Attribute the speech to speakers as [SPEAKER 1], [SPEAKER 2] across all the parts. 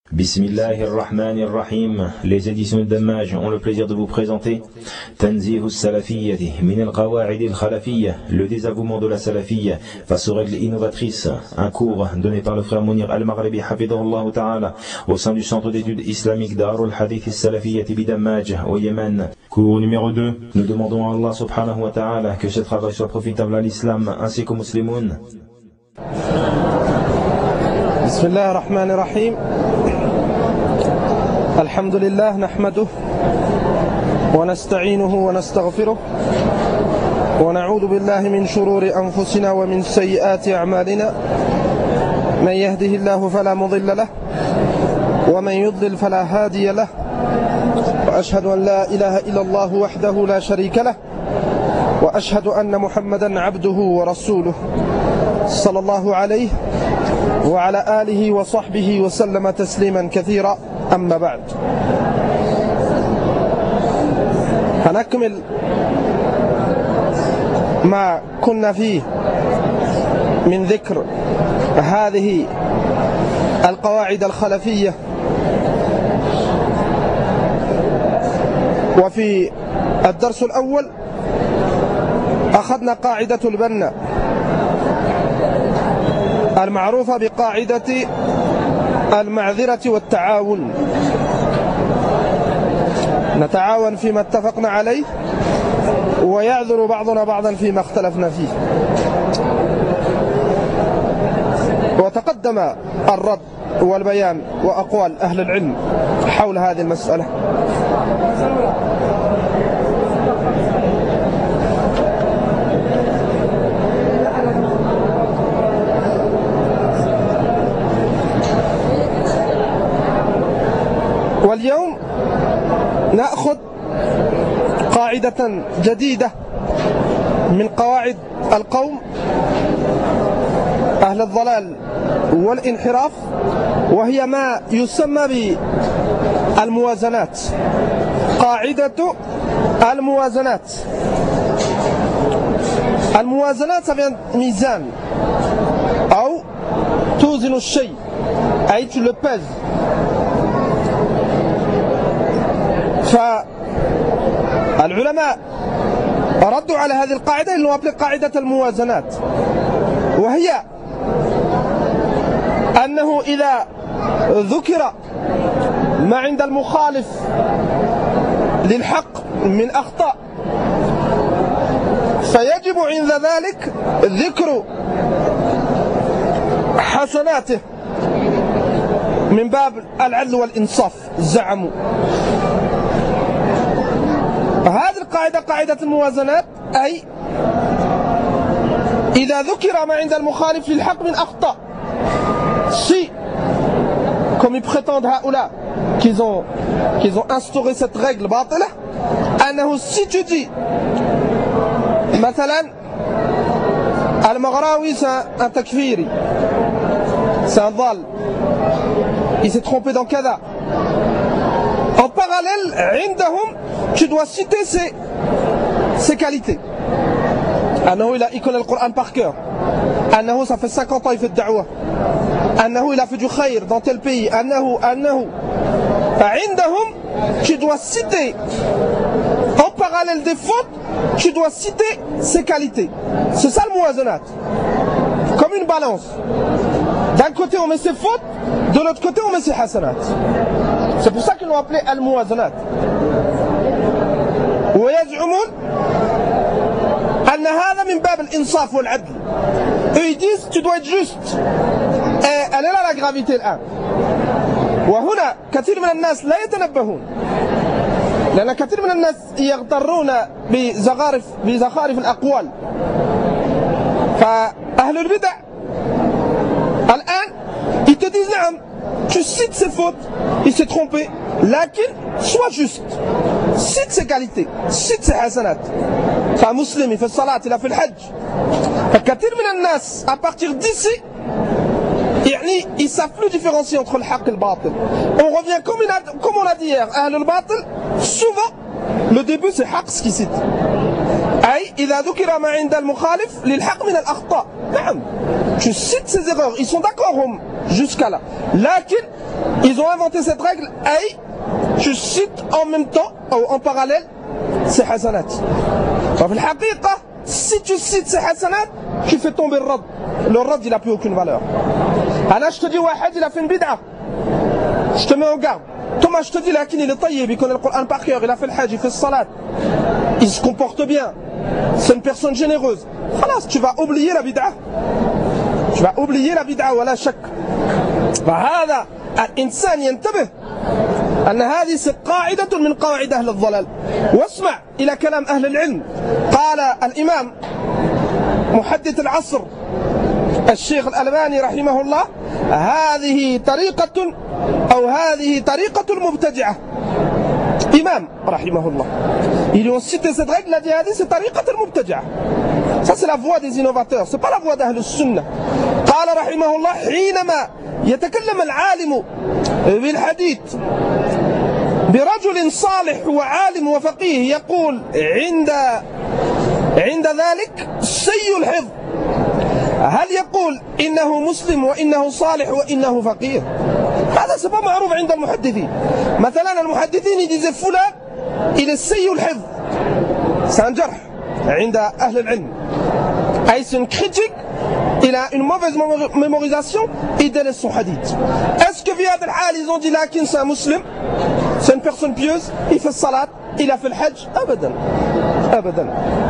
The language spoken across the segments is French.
[SPEAKER 1] Bismillahirrahmanirrahim. Les éditions de Dammaj ont le plaisir de vous présenter Tanzih Salafiyyati min al-Qawa'id al-Khalafiyya, le désavouement de la Salafiyya face aux règles innovatrices, un cours donné par le frère Mounir Al-Maghribi hafidhahullah ta'ala au sein du centre d'études islamiques Darul Hadith Salafiyyati bi Dammaj au Yémen. Cours numéro 2. Nous demandons à Allah subhanahu wa ta'ala que ce travail soit profitable à l'islam ainsi qu'aux musulmans.
[SPEAKER 2] Bismillahirrahmanirrahim. الحمد لله نحمده ونستعينه ونستغفره ونعوذ بالله من شرور أنفسنا ومن سيئات أعمالنا من يهده الله فلا مضل له ومن يضلل فلا هادي له وأشهد أن لا إله إلا الله وحده لا شريك له وأشهد أن محمدا عبده ورسوله صلى الله عليه وعلى آله وصحبه وسلم تسليما كثيرا. أما بعد، هنكمل ما كنا فيه من ذكر هذه القواعد الخلفية. وفي الدرس الأول أخذنا قاعدة البناء المعروفة بقاعدة المعذرة والتعاون، نتعاون فيما اتفقنا عليه ويعذر بعضنا بعضا فيما اختلفنا فيه. وتقدم الرد والبيان وأقوال أهل العلم حول هذه المسألة. واليوم نأخذ قاعدة جديدة من قواعد القوم أهل الضلال والانحراف، وهي ما يسمى بالموازنات. قاعدة الموازنات. الموازنات c'est ميزان أو توزن الشيء، أي tu le pèses. فالعلماء ردوا على هذه القاعدة اللي نقول قاعدة الموازنات، وهي أنه إذا ذكر ما عند المخالف للحق من أخطاء فيجب عند ذلك ذكر حسناته من باب العدل والإنصاف. زعموا هذه القاعدة قاعدة الموازنات، أي إذا ذكر ما عند المخالف للحق من أخطاء، si comme ils prétendent هؤلاء qu'ils ont instauré cette règle باطلة، أنه si tu dis مثلا المغراوي c'est un takfiri, c'est un ضال, il s'est trompé dans كذا، en parallèle عندهم tu dois citer ses qualités. أنه il connaît le Coran par cœur. أنه ça fait 50 ans il fait de da'wah. أنه il a fait du khayr dans tel pays. أنه عندهم tu dois citer en parallèle des fautes, tu dois citer ses qualités. C'est ça le muwazanat. Comme une balance. D'un côté on met ses fautes, de l'autre côté on met ses hasanat. C'est pour ça qu'ils l'ont appelé al-muwazanat. ويزعمون أن هذا من باب الإنصاف والعدل. Eux ils disent tu dois être juste. Et elle est là la gravité الآن. وهنا كثير من الناس لا يتنبهون، لأن كثير من الناس يغترون بزخارف الأقوال. فأهل البدع الآن ils te disent نعم tu cites ses fautes, il s'est trompé, lakin sois juste, cite ses qualités, cite ses hasanat. فun musulman il fait salat, il a fait le hajj. فكثير من الناس à partir d'ici يعني ils savent plus différencier entre le haqq et le batil. On revient comme on l'a dit hier, ahl al-batil, souvent le début c'est haqq ce qui cite. أي إذا ذكر ما عند المخالف للحق من الأخطاء. نعم tu cites ses erreurs, ils sont d'accord jusqu'à là. Lakin ils ont inventé implémenter cette règle, aïe, tu cites en même temps, ou en parallèle, ces hasanat. Si tu cites ces hasanat, tu fais tomber le rad. Le rad, il n'a plus aucune valeur. Alors je te dis, Wahad, il a fait une bid'a. Je te mets en garde. Thomas, je te dis, Lakin, il est taïeb, il connaît le Coran par cœur, il a fait le hajj, il fait le salat. Il se comporte bien. C'est une personne généreuse. Khalas, tu vas oublier la bid'a. Tu vas oublier la bid'a, wala shak. فهذا الإنسان ينتبه أن هذه قاعدة من قواعد أهل الضلال. واسمع إلى كلام أهل العلم. قال الإمام محدث العصر الشيخ الألباني رحمه الله: هذه طريقة أو هذه طريقة المبتدعة. Imam, rahimahullah. Ils ont cité cette règle, il a dit, c'est tariqat al-mubtadi'a. Ça c'est la voie des innovateurs, c'est pas la voie d'Ahl al-Sunnah. قال رحمه الله: حينما يتكلم العالم بالحديث برجل صالح وعالم وفقيه يقول عند ذلك سيء الحفظ، هل يقول إنه مسلم وإنه صالح وإنه فقيه؟ هذا سبب معروف عند المحدثين. مثلا المحدثين يديزي فلان il est سيء الحفظ، c'est un jarh عند أهل العلم، أي c'est une critique. Il a une mauvaise mémorisation, il délaisse son hadith. Est-ce que via Al-Hal ils ont dit Lakin c'est un musulman, c'est une personne pieuse, il fait salat, il a fait le hajj? Abadan, abadan.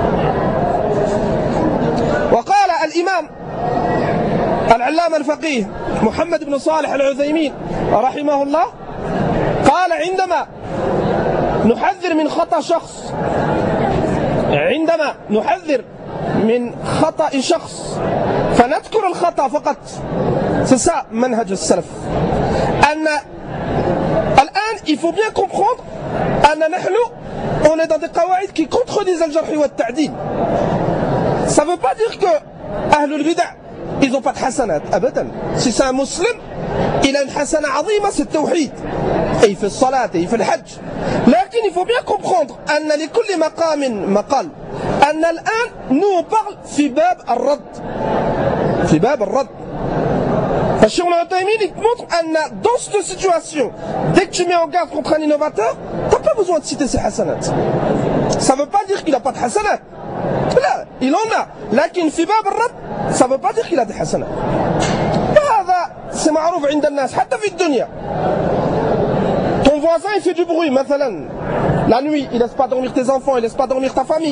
[SPEAKER 2] وقال الإمام العلامة الفقيه محمد بن صالح العثيمين رحمه الله قال: عندما نحذر من خطأ شخص، عندما نحذر من خطأ شخص فنذكر الخطأ فقط. C'est ça منهج السلف. أن الآن il faut bien comprendre أن نحن on est dans des قواعد qui contredisent الجرح والتعديل. Ça ne veut pas dire que Ahlul Bid'ah ils n'ont pas de hasanat, abadan. Si c'est un musulman, il a une hasana azima, c'est le tawhid. Et il fait le salat, et il fait le hajj. Mais il faut bien comprendre أن لكل مقام مقال. أن الآن nous on parle في باب الرد. في باب الرد. Cheikh Al-Uthaymin il te montre أن dans cette situation, dès que tu mets en garde contre un innovateur, tu n'as pas besoin de citer ses hasanat. Ça ne veut pas dire qu'il n'a pas de hasanat. Là, il en a. لكن في باب الرد ça ne veut pas dire qu'il a des hasanat. هذا c'est معروف عند الناس حتى في الدنيا. Ton voisin il fait du bruit, مثلا la nuit, il laisse pas dormir tes enfants, il laisse pas dormir ta famille.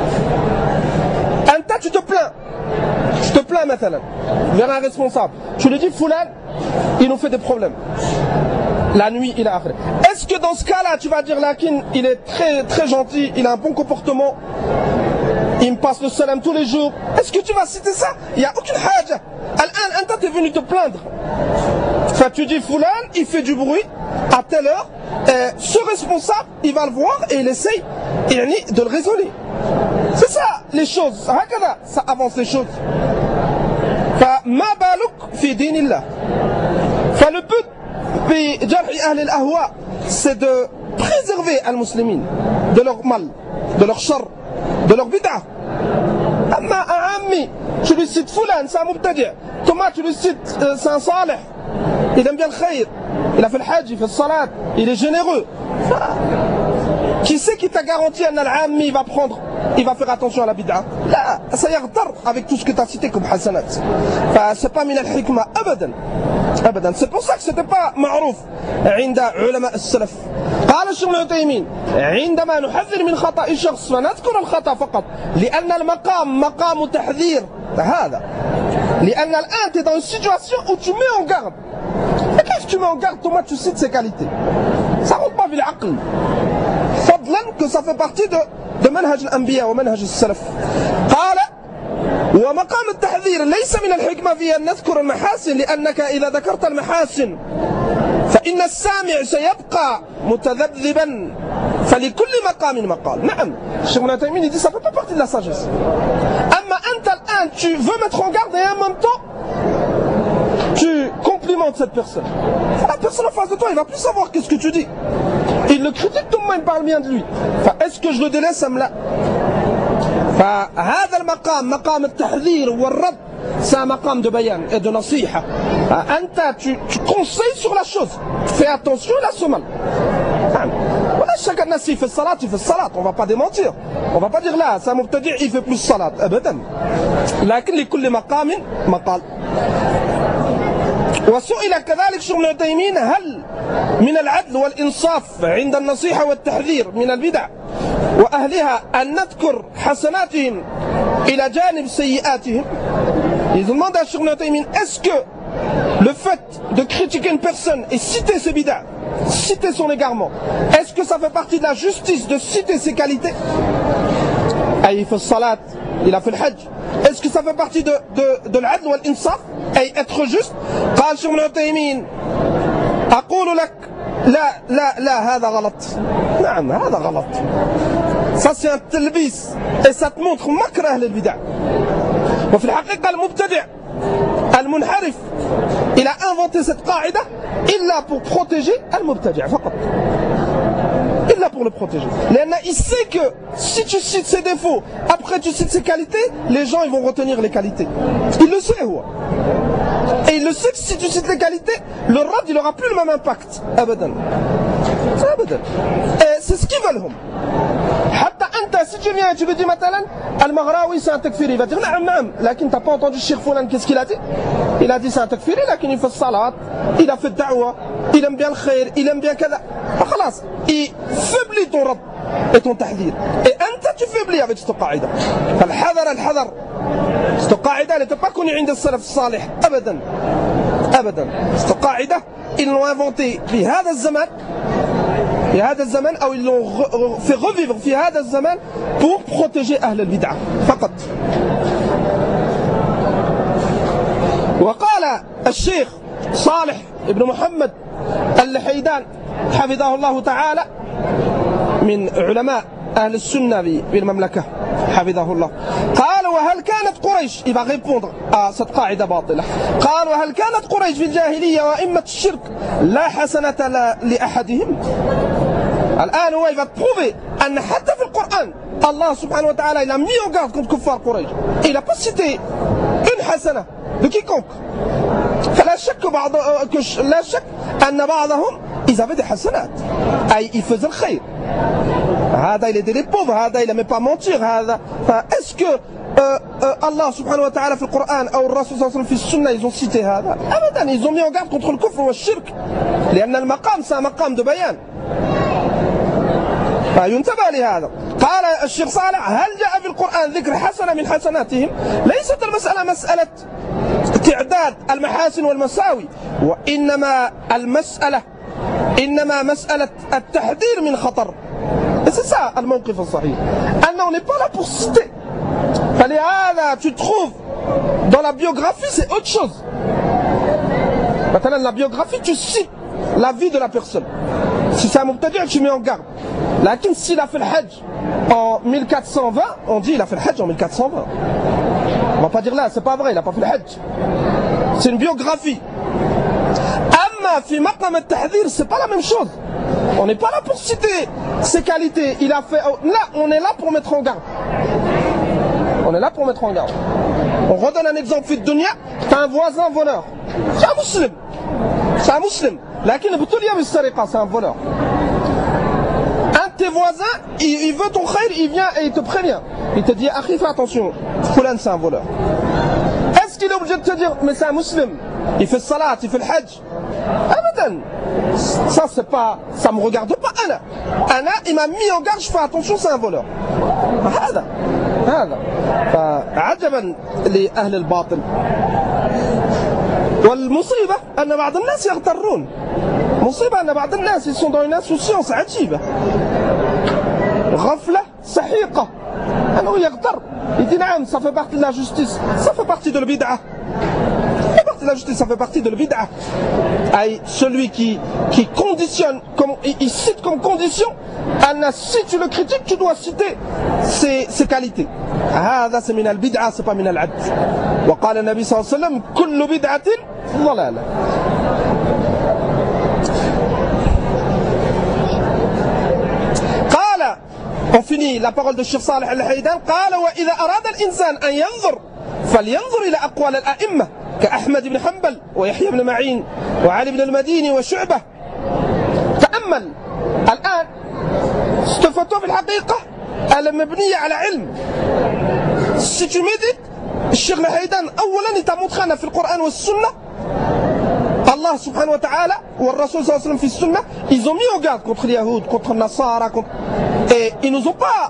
[SPEAKER 2] Un tas tu te plains. Tu te plains مثلا vers un responsable. Tu lui dis Foulan, il nous fait des problèmes. La nuit, il a akhir. Est-ce que dans ce cas-là, tu vas dire Lakin, il est très très gentil, il a un bon comportement, il me passe le salam tous les jours. Est-ce que tu vas citer ça? Il n'y a aucune haja. Un tas t'es venu te plaindre. Enfin, tu dis Foulan, il fait du bruit à telle heure. Ce responsable, il va le voir et il essaye de le raisonner. C'est ça les choses. Ça avance les choses. فما بالك في دين الله. فle but بجرح أهل الأهواء c'est de préserver les musulmans de leur mal, de leur char, de leur bid'a. أما أعمي tu lui cites Foulan, c'est un mubtadi'. Thomas tu lui cites c'est un salih, il aime bien le khayr, il a fait le hajj, il fait le salat, il est généreux. Qui c'est qui t'a garanti qu'un al-ammi va prendre, il va faire attention à la bid'a? Là, ça yaghdar avec tout ce que tu as cité comme hasanat. C'est pas min al-hikma, abadan. Abadan. C'est pour ça que c'était pas ma'rouf عند علماء السلف. قال الشيخ ابن عثيمين: عندما نحذر من خطأ شخص فنذكر الخطأ فقط لأن المقام مقام تحذير. هذا لأن الآن tu es dans une situation où tu mets en garde. Et qu'est-ce que tu mets en garde? Thomas, tu cites ses qualités. Ça rentre pas dans l'aql. فضلا que ça fait partie de منهج الأنبياء ومنهج السلف. قال: ومقام التحذير ليس من الحكمة في أن نذكر المحاسن لأنك إذا ذكرت المحاسن فإن السامع سيبقى متذبذبا فلكل مقام مقال. نعم الشيخ ابن عثيمين dit ça fait pas partie de la sagesse. أما أنت الآن tu veux mettre en garde et en même temps tu complimentes cette personne. La personne en face de toi, il va plus savoir qu'est-ce que tu dis. Il le critique, tout le monde parle bien de lui. Est-ce que je le délaisse? فهذا المقام مقام التحذير والرد c'est un maqam de bayan et de nasiha. Anta, tu conseilles sur la chose. Fais attention, il a ce mal. Chacun il fait salat, on va pas démentir. On va pas dire là, ça mubtadi' il fait plus salat. Abadan. لكن لكل مقام مقال. وسئل كذلك شيخ ابن تيمية هل من العدل والإنصاف عند النصيحة والتحذير من البدع وأهلها أن نذكر حسناتهم إلى جانب سيئاتهم. Ils demandent à Cheikh Ibn Taymiyyah, est-ce que le fait de critiquer une personne et citer ses bid'a, citer son égarement, est-ce que ça fait partie de la justice de citer ses qualités? Il fait salat, il a fait le hajj. Est-ce que ça fait partie de l'adl wal insaf, être juste? قال شيخ ابن تيمية أقول لك لا هذا غلط. نعم هذا غلط. Ça c'est un talbis et ça te montre مكر أهل البدع. وفي الحقيقة المبتدع المنحرف il a inventé cette qaïda إلا pour protéger المبتدع فقط. إلا pour le protéger. Il sait que si tu cites ses défauts, après tu cites ses qualités, les gens ils vont retenir les qualités. Il le sait. Et il le sait que si tu cites les qualités, le rad il n'aura plus le même impact. Abadan. Abadan. Et c'est ce qu'ils veulent. حتى أنت si tu viens et tu lui dis مثلا المغراوي c'est un takfiri, il va dire نعم نعم, لكن t'as pas entendu Cheikh Foulan, qu'est-ce qu'il a dit? Il a dit c'est un takfiri, لكن il fait salat, il a fait da'wa, il aime bien le khair, il aime bien كذا. خلاص, il faiblit ton rad et ton tahdhir. Et أنت tu faiblis avec cette qaïda. الحذر. Cette qaïda elle n'était pas connue عند السلف الصالح أبدا. Cette qaïda ils l'ont inventée في هذا الزمان. في هذا الزمان أو ils l'ont fait revivre في هذا الزمان pour protéger أهل البدعة فقط. وقال الشيخ صالح ابن محمد اللحيدان حفظه الله تعالى من علماء أهل السنة بالمملكة حفظه الله, قال وهل كانت قريش, il va répondre à cette قاعدة باطلة, قال وهل كانت قريش في الجاهلية وأئمة الشرك لا حسنة لأحدهم. الآن هو il va te prouver أن حتى في القرآن الله سبحانه وتعالى il a mis en garde contre كفار قريش. Il n'a pas cité une حسنة de quiconque. فلا شك أن بعضهم ils avaient des حسنات, أي ils faisaient le خير. هذا il aidait les pauvres, هذا il n'aimait pas mentir, هذا. Est-ce que Allah subhanahu wa ta'ala في القرآن أو الرسول صلى الله عليه وسلم في السنة ils ont cité هذا؟ أبدا, ils ont mis en garde contre le kufr والشرك, لأن المقام c'est un مقام de بيان. فينتبه لهذا. قال الشيخ صالح هل جاء في القرآن ذكر حسنة من حسناتهم؟ ليست المسألة مسألة تعداد المحاسن والمساوي, وإنما مسألة التحذير من خطر. Et c'est ça الموقف الصحيح. On n'est pas là pour citer. فلهذا tu trouves dans la biographie c'est autre chose. Maintenant la biographie tu cites la vie de la personne. Si c'est un mubtadi' tu mets en garde. Lakin s'il a fait le hajj en 1420, on dit il a fait le hajj en 1420. On va pas dire là, c'est pas vrai, il a pas fait le hajj. C'est une biographie. Amma fi maqam al-tahdhir, c'est pas la même chose. On n'est pas là pour citer ses qualités. Il a fait. Là, on est là pour mettre en garde. On est là pour mettre en garde. On redonne un exemple fit dunya. T'as un voisin voleur. C'est un musulman. C'est un musulman. Lakin b'toulia bis-sariqa, c'est un voleur. Un de tes voisins, il veut ton khair, il vient et il te prévient. Il te dit, akhi, fais attention, Foulan c'est un voleur. Est-ce qu'il est obligé de te dire, mais c'est un musulman, il fait salat, il fait le hajj? Abadan. Ça c'est pas, ça me regarde pas. Ana, il m'a mis en garde, je fais attention, c'est un voleur. هذا فعجبا لأهل الباطل. والمصيبة أن بعض الناس يغترون. مصيبة أن بعض الناس ils sont dans une insouciance عجيبة. غفلة سحيقة. أنه يغتر. Il dit نعم, ça fait partie de la justice, ça fait partie de l'bid'ah. La justice, ça fait partie de l'bid'ah. Celui qui conditionne, il cite comme condition, si tu le critiques, tu dois citer ses qualités. هذا c'est من البدعة, c'est pas من العدل. وقال النبي صلى الله عليه وسلم كل بدعة ضلالة. قال, on finit la parole de Cheikh Salih al-Haydan, قال وإذا أراد الإنسان أن ينظر فلينظر إلى أقوال الأئمة كأحمد بن حنبل ويحيى بن معين وعلي بن المديني وشعبة. تأمل الآن استفتوا في الحقيقة المبنية على علم. Si tu médites, الشيخ الحيدان أولا il t'a montré في القرآن والسنة Allah subhanahu wa ta'ala ou le Rasul sallallahu alayhi wa sallam fi sunna, ils ont mis en garde contre les Yahoud, contre les Nasara, et ils nous ont pas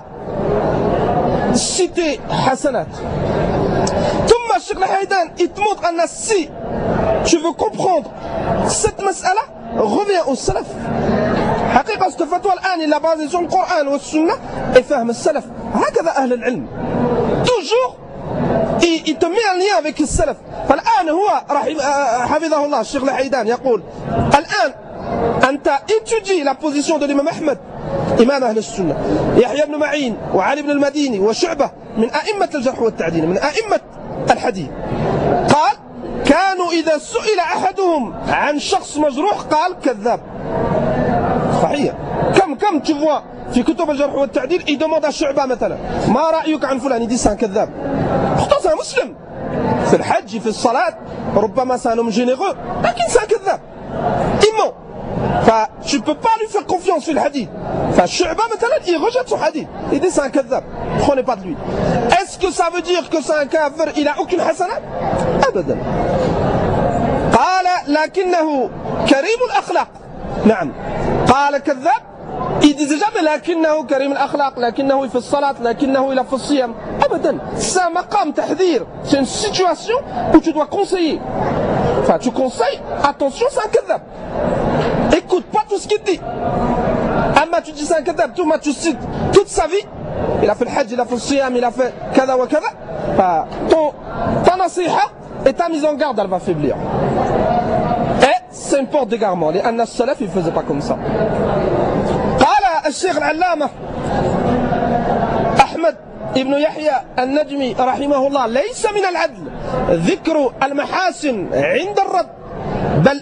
[SPEAKER 2] cité Hasanat. ثم الشيخ الحيدان il te montre أن si tu veux comprendre cette mas'ala, reviens au salaf. حقيقة استفتوى الآن إلا basé sur le Coran والسنة et فهم السلف. هكذا أهل العلم. Toujours il te met en lien avec السلف. فالآن هو حفظه الله الشيخ الحيدان يقول الآن أنت étudie la position de l'imam Ahmed إمام أهل السنة يحيى بن معين وعلي بن المديني وشعبة من أئمة الجرح والتعديل من أئمة الحديث. قال كانوا إذا سئل أحدهم عن شخص مجروح قال كذاب. صحيح. كم tu vois في كتب الجرح والتعديل il demande à شعبة مثلا ما رأيك عن فلان, il dit c'est un كذاب. pourtant c'est un musulman. في الحج في الصلاة ربما c'est un homme généreux لكن c'est un كذاب. il ment. tu peux pas lui faire confiance في الحديث. شعبة مثلا il rejette son hadith, il dit c'est un كذاب, prenez pas de lui. est-ce que ça veut dire que c'est un kafir, il a aucune حسنات؟ أبدا. قال لكنه كريم الأخلاق. نعم. قال كذاب, il disait jamais لكنه كريم الأخلاق, لكنه في الصلاة, لكنه إلى في الصيام. أبدا. c'est un maqam tahdir, c'est une situation où tu dois conseiller. tu conseilles, attention c'est un كذاب. écoute pas tout ce qu'il dit. أما tu dis c'est un كذاب, tu cites toute sa vie, il a fait le hajj, il a fait le siyam, il a fait كذا وكذا, ta nasiha et ta mise en garde elle va faiblir. c'est une porte d'égarement. لأن السلف ne faisait pas comme ça. قال الشيخ العلامة أحمد ابن يحيى النجمي رحمه الله ليس من العدل ذكر المحاسن عند الرد بل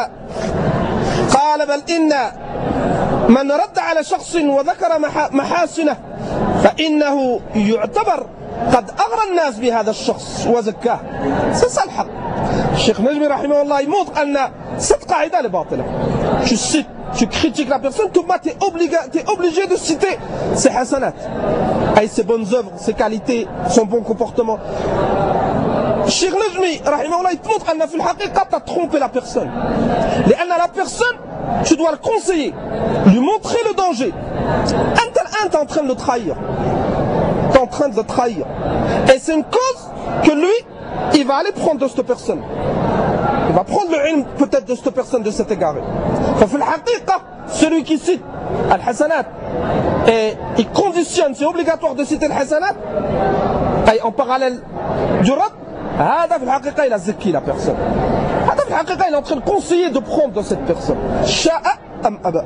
[SPEAKER 2] إن من رد على شخص وذكر محاسنه فإنه يعتبر قد أغرى الناس بهذا الشخص وزكاه. c'est ça le حق. الشيخ النجمي رحمه الله il montre أن cette قاعدة est باطلة. tu critiques la personne, tu es obligé de citer ses hasanat, ses bonnes œuvres, ses qualités, son bon comportement. الشيخ النجمي رحمه الله il te montre أن في الحقيقة tu as trompé la personne. لأن la personne tu dois le conseiller, lui montrer le danger. أنت الآن tu es en train de le trahir. Tu es en train de le trahir. Et c'est une cause que lui il va aller prendre de cette personne. Il va prendre le ilm peut-être de cette personne, de cet égaré. ففي الحقيقة celui qui cite al-hasanat et il conditionne, c'est obligatoire de citer al-hasanat et en parallèle du rad, هذا في الحقيقة il a zaki la personne. هذا في الحقيقة il est en train de conseiller de prendre de cette personne. شاء أم أبى.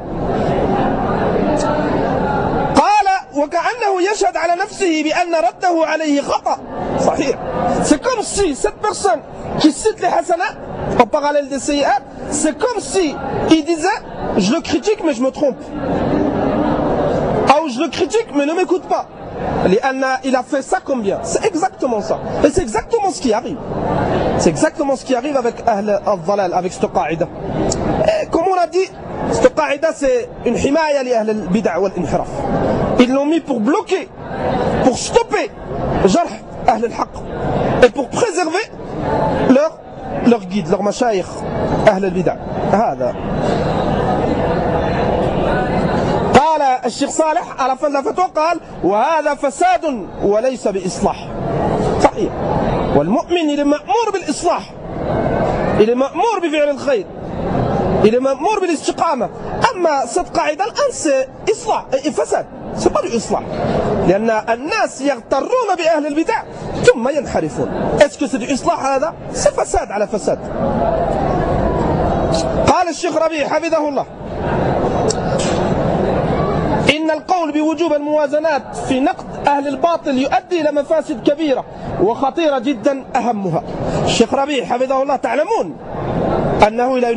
[SPEAKER 2] وكأنه يشهد على نفسه بأن رده عليه خطأ. صحيح. C'est comme si cette personne qui cite les hasanat en parallèle des sayyi'at, c'est comme si il disait je le critique mais je me trompe. Ou je le critique mais ne m'écoute pas. Il a fait ça comme bien. C'est exactement ça. Et c'est exactement ce qui arrive. C'est exactement ce qui arrive avec Ahl al-Dhalal, avec cette qaïda. Et comme on a dit, cette qaïda c'est une himaya li Ahl al-Bid'a wal-Inhiraf. Ils l'ont mis pour bloquer, pour stopper jarh Ahl al-Haqq et pour préserver leur guide, leur mashayikh Ahl al-Bid'a. هذا. قال الشيخ صالح على fin de la fatwa قال وهذا فساد وليس بإصلاح. صحيح. والمؤمن il est مأمور بالإصلاح. il est مأمور بفعل الخير. il est مأمور بالاستقامة. أما cette قاعدة الآن c'est إصلاح فساد. c'est pas du إصلاح. لأن الناس يغترون بأهل البدع ثم ينحرفون. est-ce que c'est du إصلاح هذا؟ c'est فساد على فساد. قال الشيخ ربيع حفظه الله إن القول بوجوب الموازنات في نقد أهل الباطل يؤدي إلى مفاسد كبيرة وخطيرة جدا أهمها. الشيخ ربيع حفظه الله تعلمون أنه إلى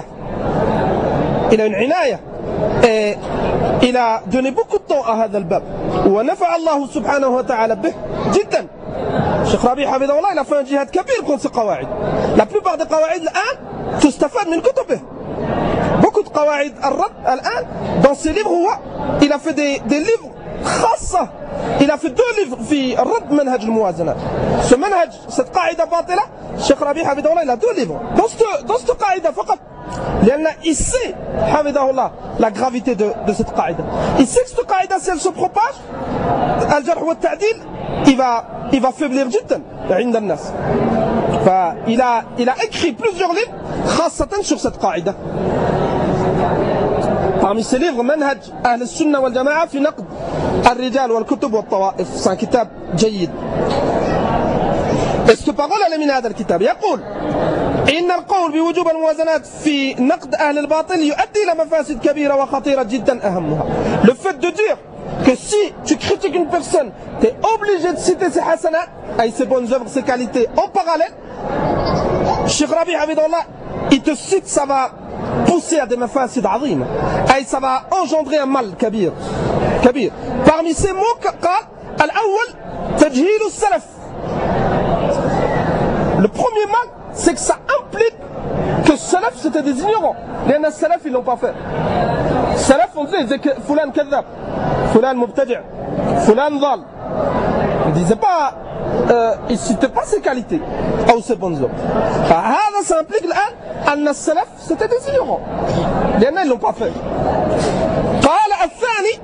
[SPEAKER 2] une عناية il a donné beaucoup de temps à هذا الباب ونفع الله سبحانه وتعالى به جدا. Cheikh Rabi Hafidahullah, il a fait un djihad kabir contre ces qawaïd. La plupart des qawaïd, l'an, tustafad min kutubih. Beaucoup de qawaïd al-rad, dans ses livres, il a fait des livres khassa. Il a fait 2 livres في الرد منهج الموازنة. Ce manhaj, cette qaïda batila, Cheikh Rabi Hafidahullah, il a 2 livres. Dans cette qaïda, فقط. Il sait, Hafidahullah, la gravité de cette qaïda. Il sait que cette qaïda, si elle se propage, al-jarh wa al-ta'dil, il va faiblir جدا عند الناس. Il a écrit plusieurs livres خاصة sur cette qaïda. Parmi ces livres, منهج أهل السنة والجماعة في نقد الرجال والكتب والطوائف. C'est un kitab جيد. استفقل من هذا الكتاب يقول إن القول بوجوب الموازنات في نقد أهل الباطل يؤدي إلى مفاسد كبيرة وخطيرة جدا أهمها. Le fait de dire que si tu critiques une personne, tu es obligé de citer ses hasanat, et ses bonnes œuvres, ses qualités en parallèle. Cheikh Rabi Hafidahullah, il te cite, ça va pousser à des mafasid azim, et ça va engendrer un mal kabir. Parmi ces mots, al-awwal tajhil al-salaf. Le premier mal, c'est que ça implique que salaf c'était des ignorants. Les salaf ils l'ont pas fait. Salaf on disait fulan kadhab, fulan mubtadi', fulan dhal. Ils disaient pas, ils citaient pas ses qualités ou ses bonnes œuvres. Ça implique que salaf c'était des ignorants. Les ils l'ont pas fait. قال الثاني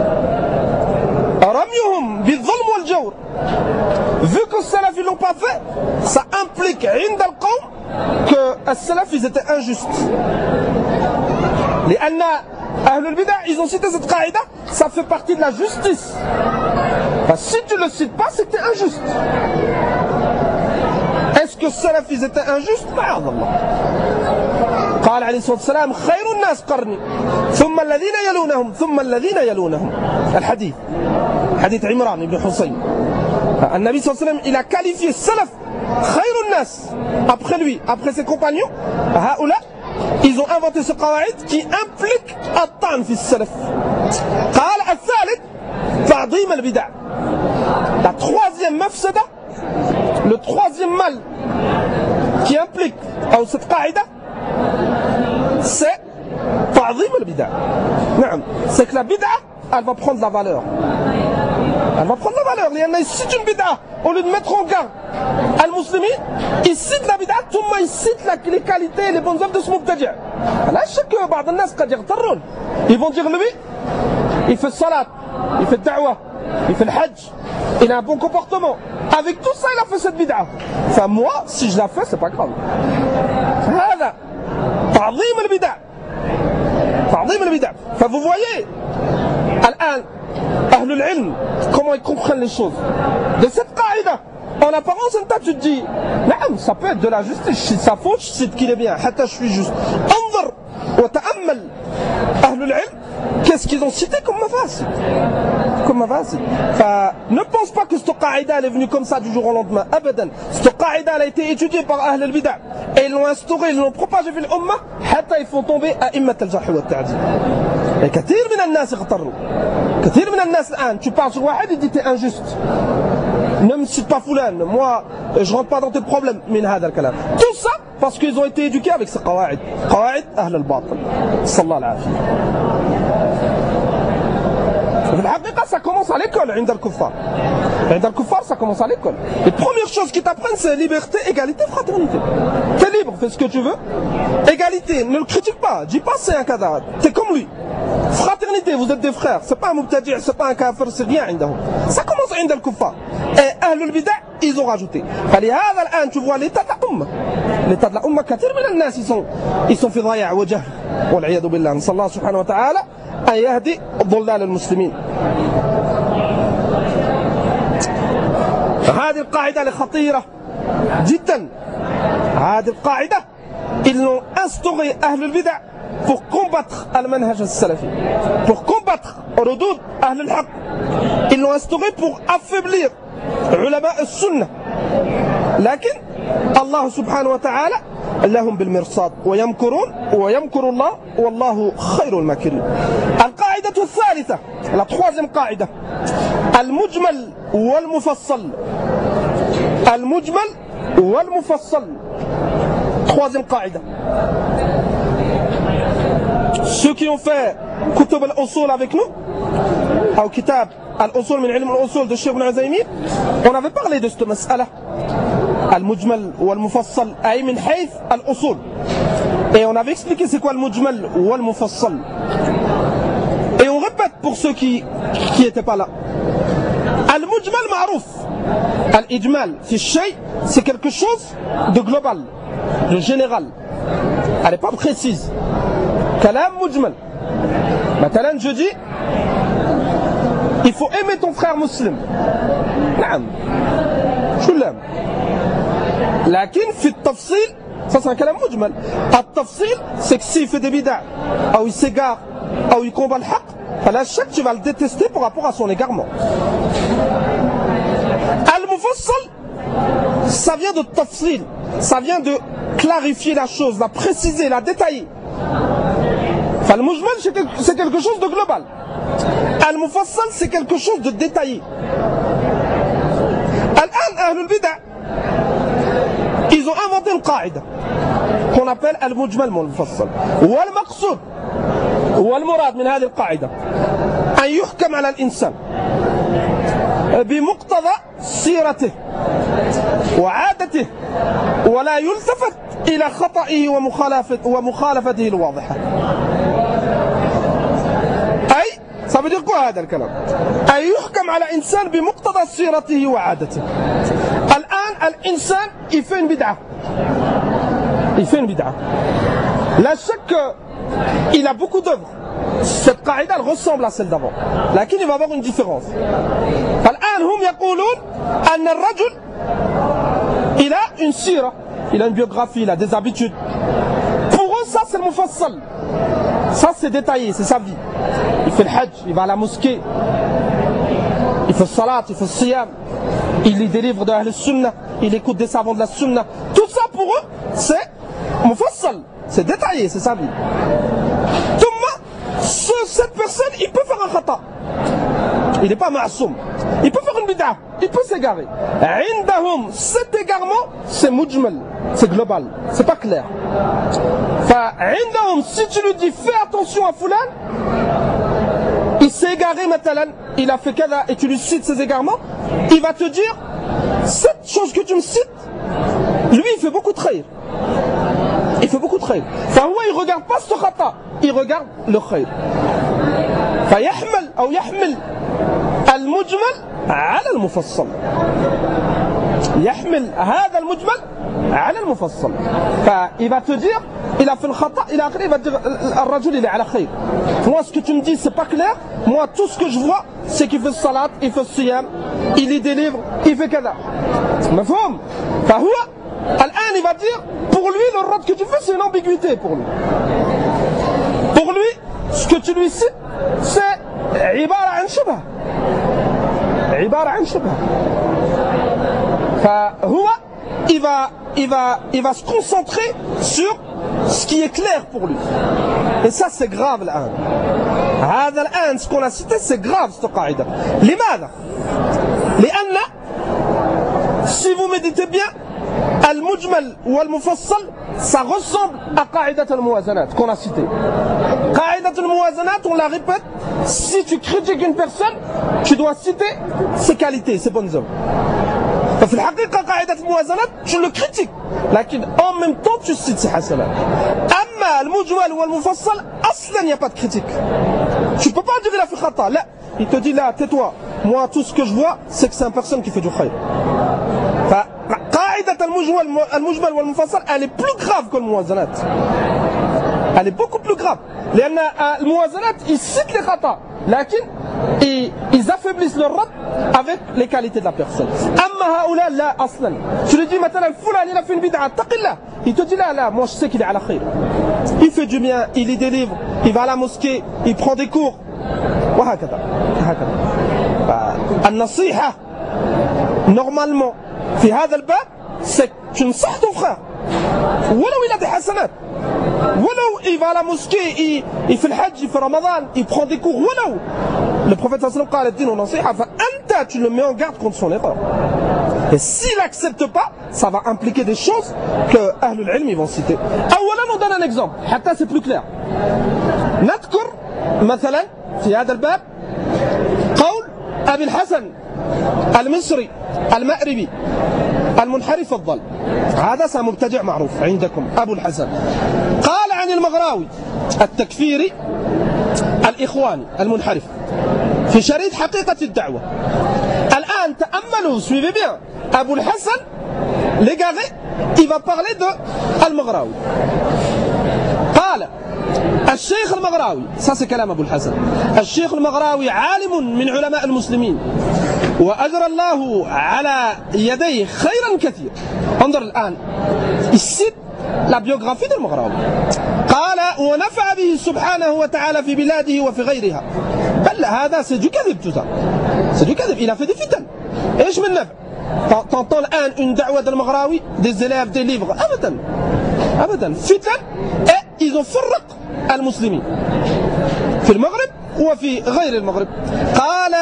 [SPEAKER 2] رميهم بالظلم والجور. Vu que les salaf ils l'ont pas fait, ça implique عند القوم que les salaf ils étaient injustes. لأن أهل البدع ils ont cité cette qaïda, ça fait partie de la justice. Enfin, si tu le cites pas, c'est que tu es injuste. Est-ce que les salaf ils étaient injustes? معاذ الله. قال عليه الصلاة والسلام خير الناس قرني ثم الذين يلونهم ثم الذين يلونهم. الحديث حديث عمران بن حسين. النبي صلى الله عليه وسلم il a qualifié salaf خير الناس après lui, après ses compagnons. هؤلاء ils ont inventé ce qawaïd qui implique الطعن في السلف. قال الثالث تعظيم البدع. La troisième mafsada, le troisième mal qui implique cette qaïda, c'est تعظيم البدع. C'est que la bid'a, elle va prendre la valeur. Elle va prendre la valeur. Il cite une bid'a, au lieu de mettre en garde al-muslimin, il cite la bid'a, tout le monde il cite les qualités et les bonnes œuvres de ce mubtadi'. Là, je sais que ils vont dire lui, il fait salat, il fait da'wah, il fait le hajj, il a un bon comportement. Avec tout ça, il a fait cette bid'a. Enfin, moi, si je la fais, c'est pas grave. هذا تعظيم البدع. تعظيم البدع. Enfin, vous voyez, الآن أهل العلم, comment ils comprennent les choses. De cette qaïda, en apparence, tu te dis, ça peut être de la justice, si ça faute, je cite qu'il est bien, حتى je suis juste. انظر وتأمل أهل العلم, qu'est-ce qu'ils ont cité comme mafasid. Ne pense pas que cette qaïda elle est venue comme ça du jour au lendemain. Abadan. Cette qaïda elle a été étudiée par Ahl al-Bid'a et ils l'ont instaurée, ils l'ont propagée في الأمة حتى ils font tomber أئمة الجرح والتعديل. Et كثير من الناس اغتروا. كثير من الناس الآن tu parles sur واحد il dit t'es injuste. Ne me cite pas Foulan, moi je rentre pas dans tes problèmes. من هذا الكلام. Tout ça parce qu'ils ont été éduqués avec ces qawaïd. qawaïd أهل الباطل. صلى الله العافية. في الحقيقة ça commence à l'école عند الكفار. عند الكفار ça commence à l'école. Les premières choses qui t'apprennent c'est liberté, égalité, fraternité. T'es libre, fais ce que tu veux. Égalité, ne le critique pas, dis pas c'est un cadavre, t'es comme lui. Fraternité, vous êtes des frères, c'est pas un mubtadi', c'est pas un kafir, c'est rien عندهم. Ça commence عند الكفار. Et أهل البدع ils ont rajouté. فلهذا الآن tu vois l'état de la Ummah. L'état de la Ummah كثير من الناس ils sont في ضياع وجهل والعياذ بالله. نسأل الله سبحانه وتعالى أن يهدي ضلال المسلمين. هذه القاعدة خطيرة جدا. هذه القاعدة ils l'ont instauré أهل البدع pour combattre المنهج السلفي, pour combattre ردود أهل الحق. Ils l'ont instauré pour affaiblir علماء السنة. لكن الله سبحانه وتعالى لهم بالمرصاد ويمكرون ويمكر الله والله خير الماكرين. القاعدة الثالثة, la troisième قاعدة, المجمل والمفصل. Al-Mujmal wal-Mufassal. Troisième qaïda. Ceux qui ont fait Kutub al-Usul avec nous, ou Kitab al-Usul min ilm al-Usul de Cheikh Ibn Uthaymin, on avait parlé de cette mas'ala. Al-Mujmal wal-Mufassal, ay min hayth al-Usul. Et on avait expliqué c'est quoi Al-Mujmal wal-Mufassal. Et on répète pour ceux qui n'étaient pas là. Al-Mujmal ma'rouf. Al-Ijmal fi shay, c'est quelque chose de global, de général. Elle n'est pas précise. Kalam Mujmal. Matalan, je dis, il faut aimer ton frère musulman. Naam. Je l'aime. Lakin, fi tafsil, ça c'est un kalam Mujmal. Al-Tafsil, c'est que s'il fait des bid'a, ou il s'égare, ou il combat le haqq, alors chaque tu vas le détester par rapport à son égarement. Al-Mufassal, ça vient de tafsil, ça vient de clarifier la chose, la préciser, la détailler. Al-Mujmal, c'est quelque chose de global. Al-Mufassal, c'est quelque chose de détaillé. Al-An, Ahlul Bid'a, ils ont inventé une qaïda qu'on appelle Al-Mujmal wal-Mufassal. Wal-Maqsoud, wal-Murad min hadhihi al-qaïda, an yuhkam ala al-insan بمقتضى سيرته وعادته ولا يلتفت إلى خطئه ومخالفته الواضحة. أي ça veut dire quoi هذا الكلام؟ أن يحكم على إنسان بمقتضى سيرته وعادته. الآن الإنسان il fait une bid'a. Il fait une bid'a. La shak il a beaucoup d'œuvres. Cette qaïda elle ressemble à celle d'avant. Lakin il va avoir une différence. الآن هم يقولون أن الرجل il a une sira, il a une biographie, il a des habitudes. Pour eux ça c'est le mufassal. Ça c'est détaillé, c'est sa vie. Il fait le hajj, il va à la mosquée, il fait le salat, il fait le siyam, il lit des livres de Ahl al-Sunnah, il écoute des savants de la Sunnah. Tout ça pour eux c'est mufassal, c'est détaillé, c'est sa vie. Cette personne, il peut faire un khata. Il n'est pas ma'soum. Il peut faire une bid'a. Il peut s'égarer. Indahum, cet égarement, c'est mujmal. C'est global. C'est pas clair. Indahum, si tu lui dis fais attention à Fulan, il s'est égaré matalan, il a fait kada et tu lui cites ses égarements, il va te dire cette chose que tu me cites, lui il fait beaucoup de khayr. Il fait beaucoup de khayr. Il ne regarde pas ce khata, il regarde le khayr. فيحمل أو يحمل المجمل على المفصل. يحمل هذا المجمل على المفصل. فil va te dire il a fait le khata, il va dire الرجل il est على خير. Moi ce que tu me dis c'est pas clair. Moi tout ce que je vois c'est qu'il fait le salat, il fait le siyam, il lit des livres, il fait kada. مفهوم؟ فهو الآن il va dire pour lui le rad que tu fais c'est une ambiguïté pour lui. Pour lui ce que tu lui cites c'est عبارة عن شبه. عبارة عن شبه. فهو il va se concentrer sur ce qui est clair pour lui. Et ça c'est grave الآن. هذا الآن ce qu'on a cité c'est grave cette qaïda. لماذا؟ لأن si vous méditez bien Al-Mujmal ou Al-Mufassal, ça ressemble à Qa'idat al-Muwazanat qu'on a cité. Qa'idat al-Muwazanat, on la répète, si tu critiques une personne, tu dois citer ses qualités, ses bonnes œuvres. Parce que Qa'idat al-Muwazanat, tu le critiques, mais en même temps tu cites ses hasanat. Amma Al-Mujmal ou Al-Mufassal, aslan, il n'y a pas de critique. Tu ne peux pas dire il a fait khata, là. Il te dit là, tais-toi, moi tout ce que je vois, c'est que c'est une personne qui fait du khayr. قاعدة المجمل والمفصل elle est plus grave que le muwazanat. Elle est beaucoup plus grave. لأن الموازنات ils citent les khata, لكن ils affaiblissent leur rad avec les qualités de la personne. أما هؤلاء لا أصلا. Tu lui dis مثلا فلان il a fait une bid'a, taqillah. Il te dit là, moi je sais qu'il est à la khayr. Il fait du bien, il lit des livres, il va à la mosquée, il prend des cours. وهكذا. النصيحة normalement في هذا الباب c'est تنصح ton frère ولو il a des hasanat ولو il va à la mosquée il fait le hajj il fait Ramadan il prend des cours ولو le prophète sallallahu alayhi wa sallam قال الدين نصيحة فأنت tu le mets en garde contre son erreur Et s'il n'accepte pas, ça va impliquer des choses que Ahlul Ilm ils vont citer. أولا on donne un exemple, حتى c'est plus clair. نذكر مثلا في هذا الباب قول أبي الحسن المصري المأربي المنحرف الضال. هذا مبتدع معروف عندكم أبو الحسن. قال عن المغراوي التكفيري الإخواني المنحرف في شريط حقيقة الدعوة. الآن تأملوا, suivez bien, Abou Hassan, l'égaré, il va parler de Al-Maghrawi. قال الشيخ المغراوي, ça c'est كلام أبو الحسن, الشيخ المغراوي عالم من علماء المسلمين وأجرى الله على يديه خيرا كثير. انظر الآن, il cite la biographie de Al-Maghrawi. قال ونفع به سبحانه وتعالى في بلاده وفي غيرها. بل هذا c'est du كذب tout ça. C'est du كذب, il a fait des fitan. ايش من نفع؟ t'entends الآن une دعوة d'Al-Maghrawi, des élèves, des livres, أبدا أبدا fitan, et ils ont فرق المسلمين في المغرب وفي غير المغرب. قال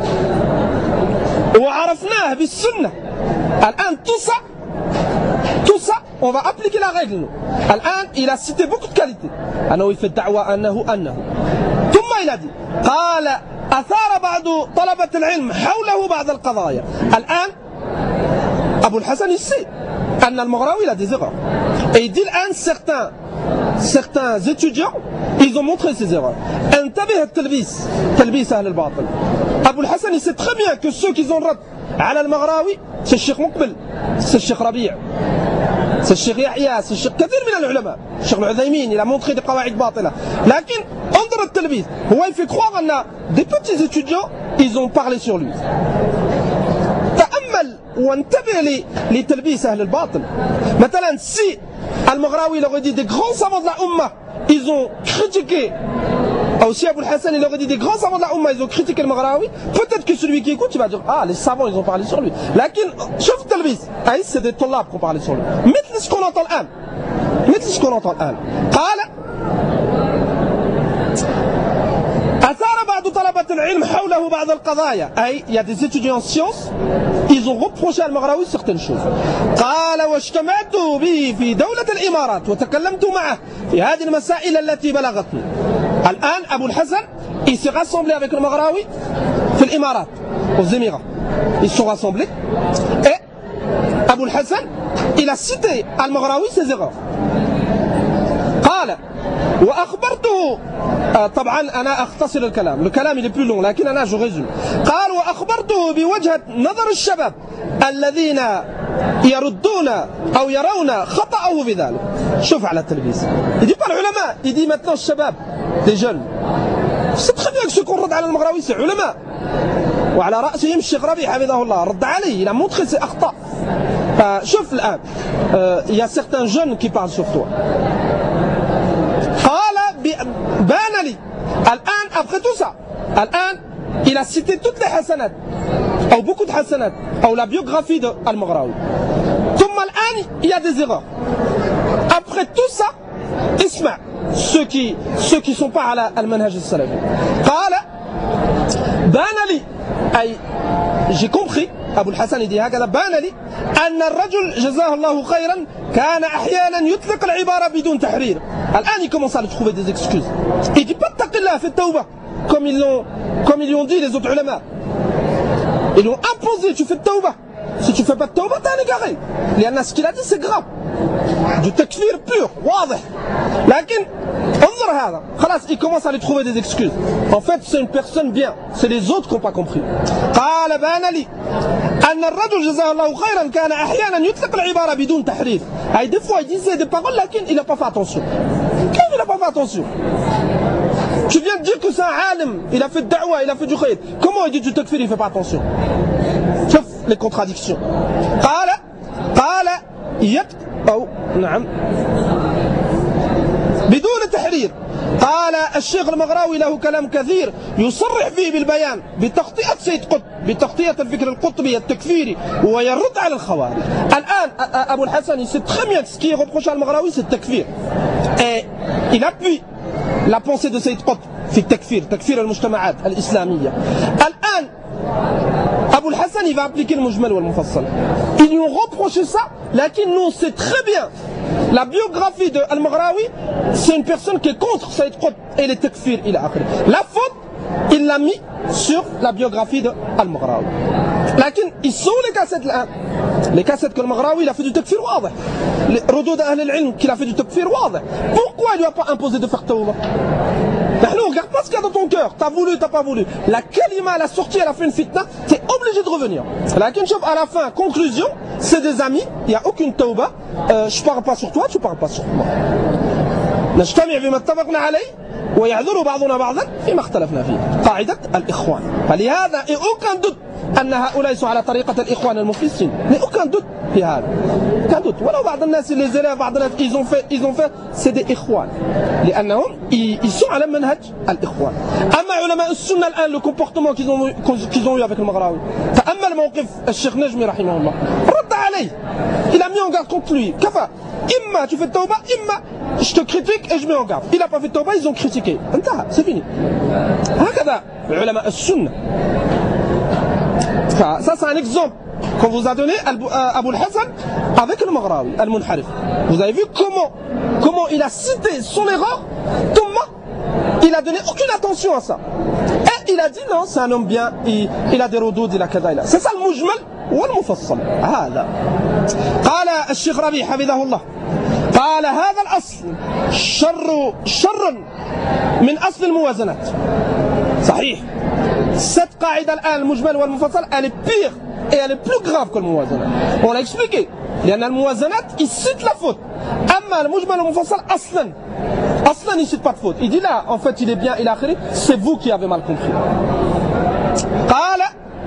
[SPEAKER 2] وعرفناه بالسنة. الآن tout ça on va appliquer la règle nous. الآن il a cité beaucoup de qualités. أنه في الدعوة أنه ثم il a dit قال أثار بعض طلبة العلم حوله بعض القضايا. الآن أبو الحسن il sait أن المغراوي il a des erreurs. Et il dit الآن certains étudiants ils ont montré ces erreurs. انتبه التلبيس, تلبيس أهل الباطل. أبو الحسن il sait très bien que ceux qui ont رد على المغراوي c'est الشيخ مقبل, c'est الشيخ ربيع, c'est الشيخ يحيى, c'est الشيخ كثير من العلماء. الشيخ العثيمين il a montré des قواعد باطلة. لكن انظر التلبيس, هو il fait croire أن des petits étudiants ils ont parlé sur lui. تأمل وانتبه لتلبيس أهل الباطل. مثلا si المغراوي il aurait dit des grands savants de la Ummah ils ont critiqué, aussi Abou Hassan il aurait dit des grands savants de la Ummah ils ont critiqué le Maghrawi, peut-être que celui qui écoute il va dire ah les savants ils ont parlé sur lui. لكن شوف التلبيس, c'est des طلاب qui ont parlé sur lui. مثل ce qu'on entend الآن. قال أثار بعض طلبة العلم حوله بعض القضايا. il y a des étudiants en sciences ils ont reproché à Maghrawi certaines choses. قال واجتمعت به في دولة الإمارات وتكلمت معه في هذه المسائل التي بلغتني. الآن أبو الحسن il s'est rassemblé avec le Maghrawi في الإمارات, aux Émirats. Ils sont rassemblés et Abou Hassan il a cité al-Maghrawi ses erreurs. قال وأخبرته, طبعا أنا أختصر الكلام il est plus long لكن أنا je résume. قال وأخبرته بوجهة نظر الشباب الذين يردون أو يرون خطأه بذلك. شوف على التلبيس, il dit pas العلماء, il dit maintenant الشباب, des jeunes. C'est très bien que ceux qu'on رد على المغراوي c'est علماء, وعلى رأسهم الشيخ ربيع حفظه الله رد عليه, il a montré ses أخطاء. شوف الآن il y a certains jeunes qui parlent sur toi. بان لي الآن après tout ça, الآن il a cité toutes les hasanat ou beaucoup de hasanat ou la biographie de Al-Maghrawi. ثم الآن il y a des erreurs. Après tout ça اسمع ceux qui sont pas على المنهج السلفي. قال بان لي أي j'ai compris, أبو الحسن يدي هكذا, بان لي أن الرجل جزاه الله خيرا كان أحيانا يطلق العبارة بدون تحرير. الآن il commence à lui trouver des excuses. Il dit pas اتق الله, fais tawbah, comme ils lui ont dit les autres ulama. Ils lui ont imposé, tu fais tawbah. Si tu fais pas de tawbah, t'es un égaré. لأن ce qu'il a dit c'est grave, du takfir pur, واضح. لكن انظر هذا, خلاص il commence à lui trouver des excuses. En fait c'est une personne bien, c'est les autres qui n'ont pas compris. قال بان لي أن الرجل جزاه الله خيرا كان أحيانا يطلق العبارة بدون تحريف. Des fois il disait des paroles لكن il n'a pas fait attention. Comment il n'a pas fait attention? Tu viens de dire que c'est un alim, il a fait de da'wa, il a fait du khayr. Comment il dit du takfir, il fait pas attention? Sauf les contradictions. قال نعم بدون تحرير. قال الشيخ المغراوي له كلام كثير يصرح فيه بالبيان بتخطئة سيد قطب, بتخطئة الفكر القطبي التكفيري, ويرد على الخوارج. الآن أبو الحسن il sait très bien que ce qui est reproché à Al-Maghrawi c'est le takfir. Et il appuie la pensée de Sayyid Qutb في التكفير, تكفير المجتمعات الإسلامية. الآن أبو الحسن il va appliquer المجمل والمفصل. Ils lui ont reproché ça, lakin nous on sait très bien, la biographie de Al-Maghrawi, c'est une personne qui est contre Saïd Qutb et les takfir, il a akhir. La faute, il l'a mis sur la biographie de Al-Maghrawi. Lakin, ils sont les cassettes là. Les cassettes que Al-Maghrawi, il a fait du takfir wadih. Les Rudoud Ahl al-Ilm qu'il a fait du takfir wadih. Pourquoi il lui a pas imposé de faire tawbah? On regarde pas ce qu'il y a dans ton cœur. T'as voulu, t'as pas voulu. La kalima, elle a sorti, elle a fait une fitna. T'es obligé de revenir. Lakin, à la fin, conclusion, c'est des amis. Il n'y a aucune tawbah. Je parle pas sur toi, tu parles pas sur moi. نجتمع بما اتفقنا عليه ويعذر بعضنا بعضا فيما اختلفنا فيه. قاعدة الإخوان. فلهذا aucun doute أن هؤلاء ليسوا على طريقة الإخوان المفلسين. aucun doute في هذا. aucun doute. ولو بعض الناس les élèves بعض الناس ils ont fait c'est des إخوان. لأنهم ils sont على منهج الإخوان. أما علماء السنة الآن le comportement qu'ils ont eu avec المغراوي. تأمل موقف الشيخ نجمي رحمه الله. رد عليه. Il a mis en garde contre lui. كفى. إما tu fais tawbah, إما je te critique et je mets en garde. Il n'a pas fait tawbah, ils ont critiqué. C'est fini. هكذا علماء السنة. Ça c'est un exemple qu'on vous a donné Abou al-Hassan avec le Maghrawi, al-Munharif. Vous avez vu comment il a cité son erreur, il a donné aucune attention à ça. Et il a dit non, c'est un homme bien, il a des rodoud, il a kada, il a. C'est ça le mujmal ou le mufassal. هذا. قال الشيخ ربيع حفظه الله. قال هذا الأصل شر من أصل الموازنات. صحيح. Cette قاعدة الآن المجمل والمفصل elle est pire et elle est plus grave que le muwazanat. On l'a expliqué. لأن الموازنات il cite la faute. أما المجمل والمفصل أصلا il cite pas de faute. Il dit là en fait il est bien, il a akhiri, c'est vous qui avez mal compris. قال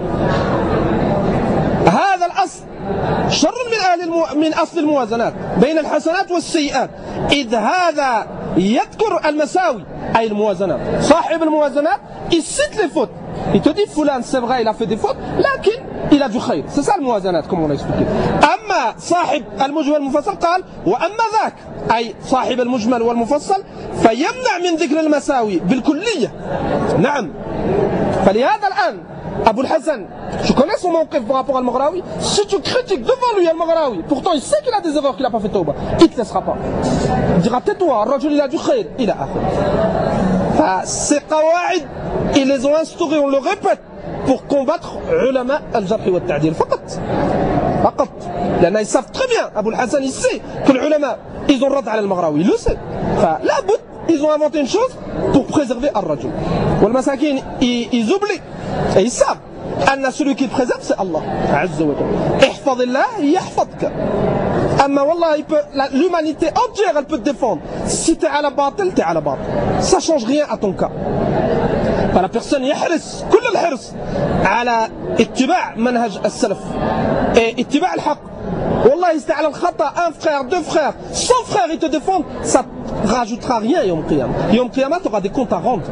[SPEAKER 2] هذا الأصل شر من أصل الموازنات بين الحسنات والسيئات إذ هذا يذكر المساوي أي الموازنات. صاحب الموازنات il cite les fautes. Il te dit فلان c'est vrai il a fait des fautes لكن il a du خير. C'est ça الموازنات comme on l'a expliqué. أما صاحب المجمل والمفصل قال وأما ذاك أي صاحب المجمل والمفصل فيمنع من ذكر المساوي بالكلية. نعم. فلهذا الآن Abou al-Hassan, tu connais son mawqif par rapport à Al-Maghrawi. Si tu critiques devant lui Al-Maghrawi, pourtant il sait qu'il a des erreurs, qu'il n'a pas fait tawbah, il ne te laissera pas. Il dira tais-toi, Rajul il a du khayr, il a akhir. Ces qawaïd, ils les ont instaurés, on le répète, pour combattre ulama al-jarh wa al-ta'dil. Faqat. Ils savent très bien, Abou al-Hassan il sait que les ulama, ils ont rad à Al-Maghrawi, il le sait. La bout, ils ont inventé une chose pour préserver Ar-Rajul. Wal-Masakin, ils oublient. Et ils savent que celui qui préserve c'est Allah Azza wa Jalla. Ihfadillah yahfadka. Amma wallah l'humanité entière elle peut te défendre. Si tu es à la batil, tu es à la batil. Ça change rien à ton cas. La personne يحرص كل الحرص على اتباع منهج السلف et اتباع الحق. Wallah si tu es à الخطأ, un frère, deux frères, 100 frères ils te défendent, ça rajoutera rien يوم القيامة. يوم القيامة tu auras des comptes à rendre.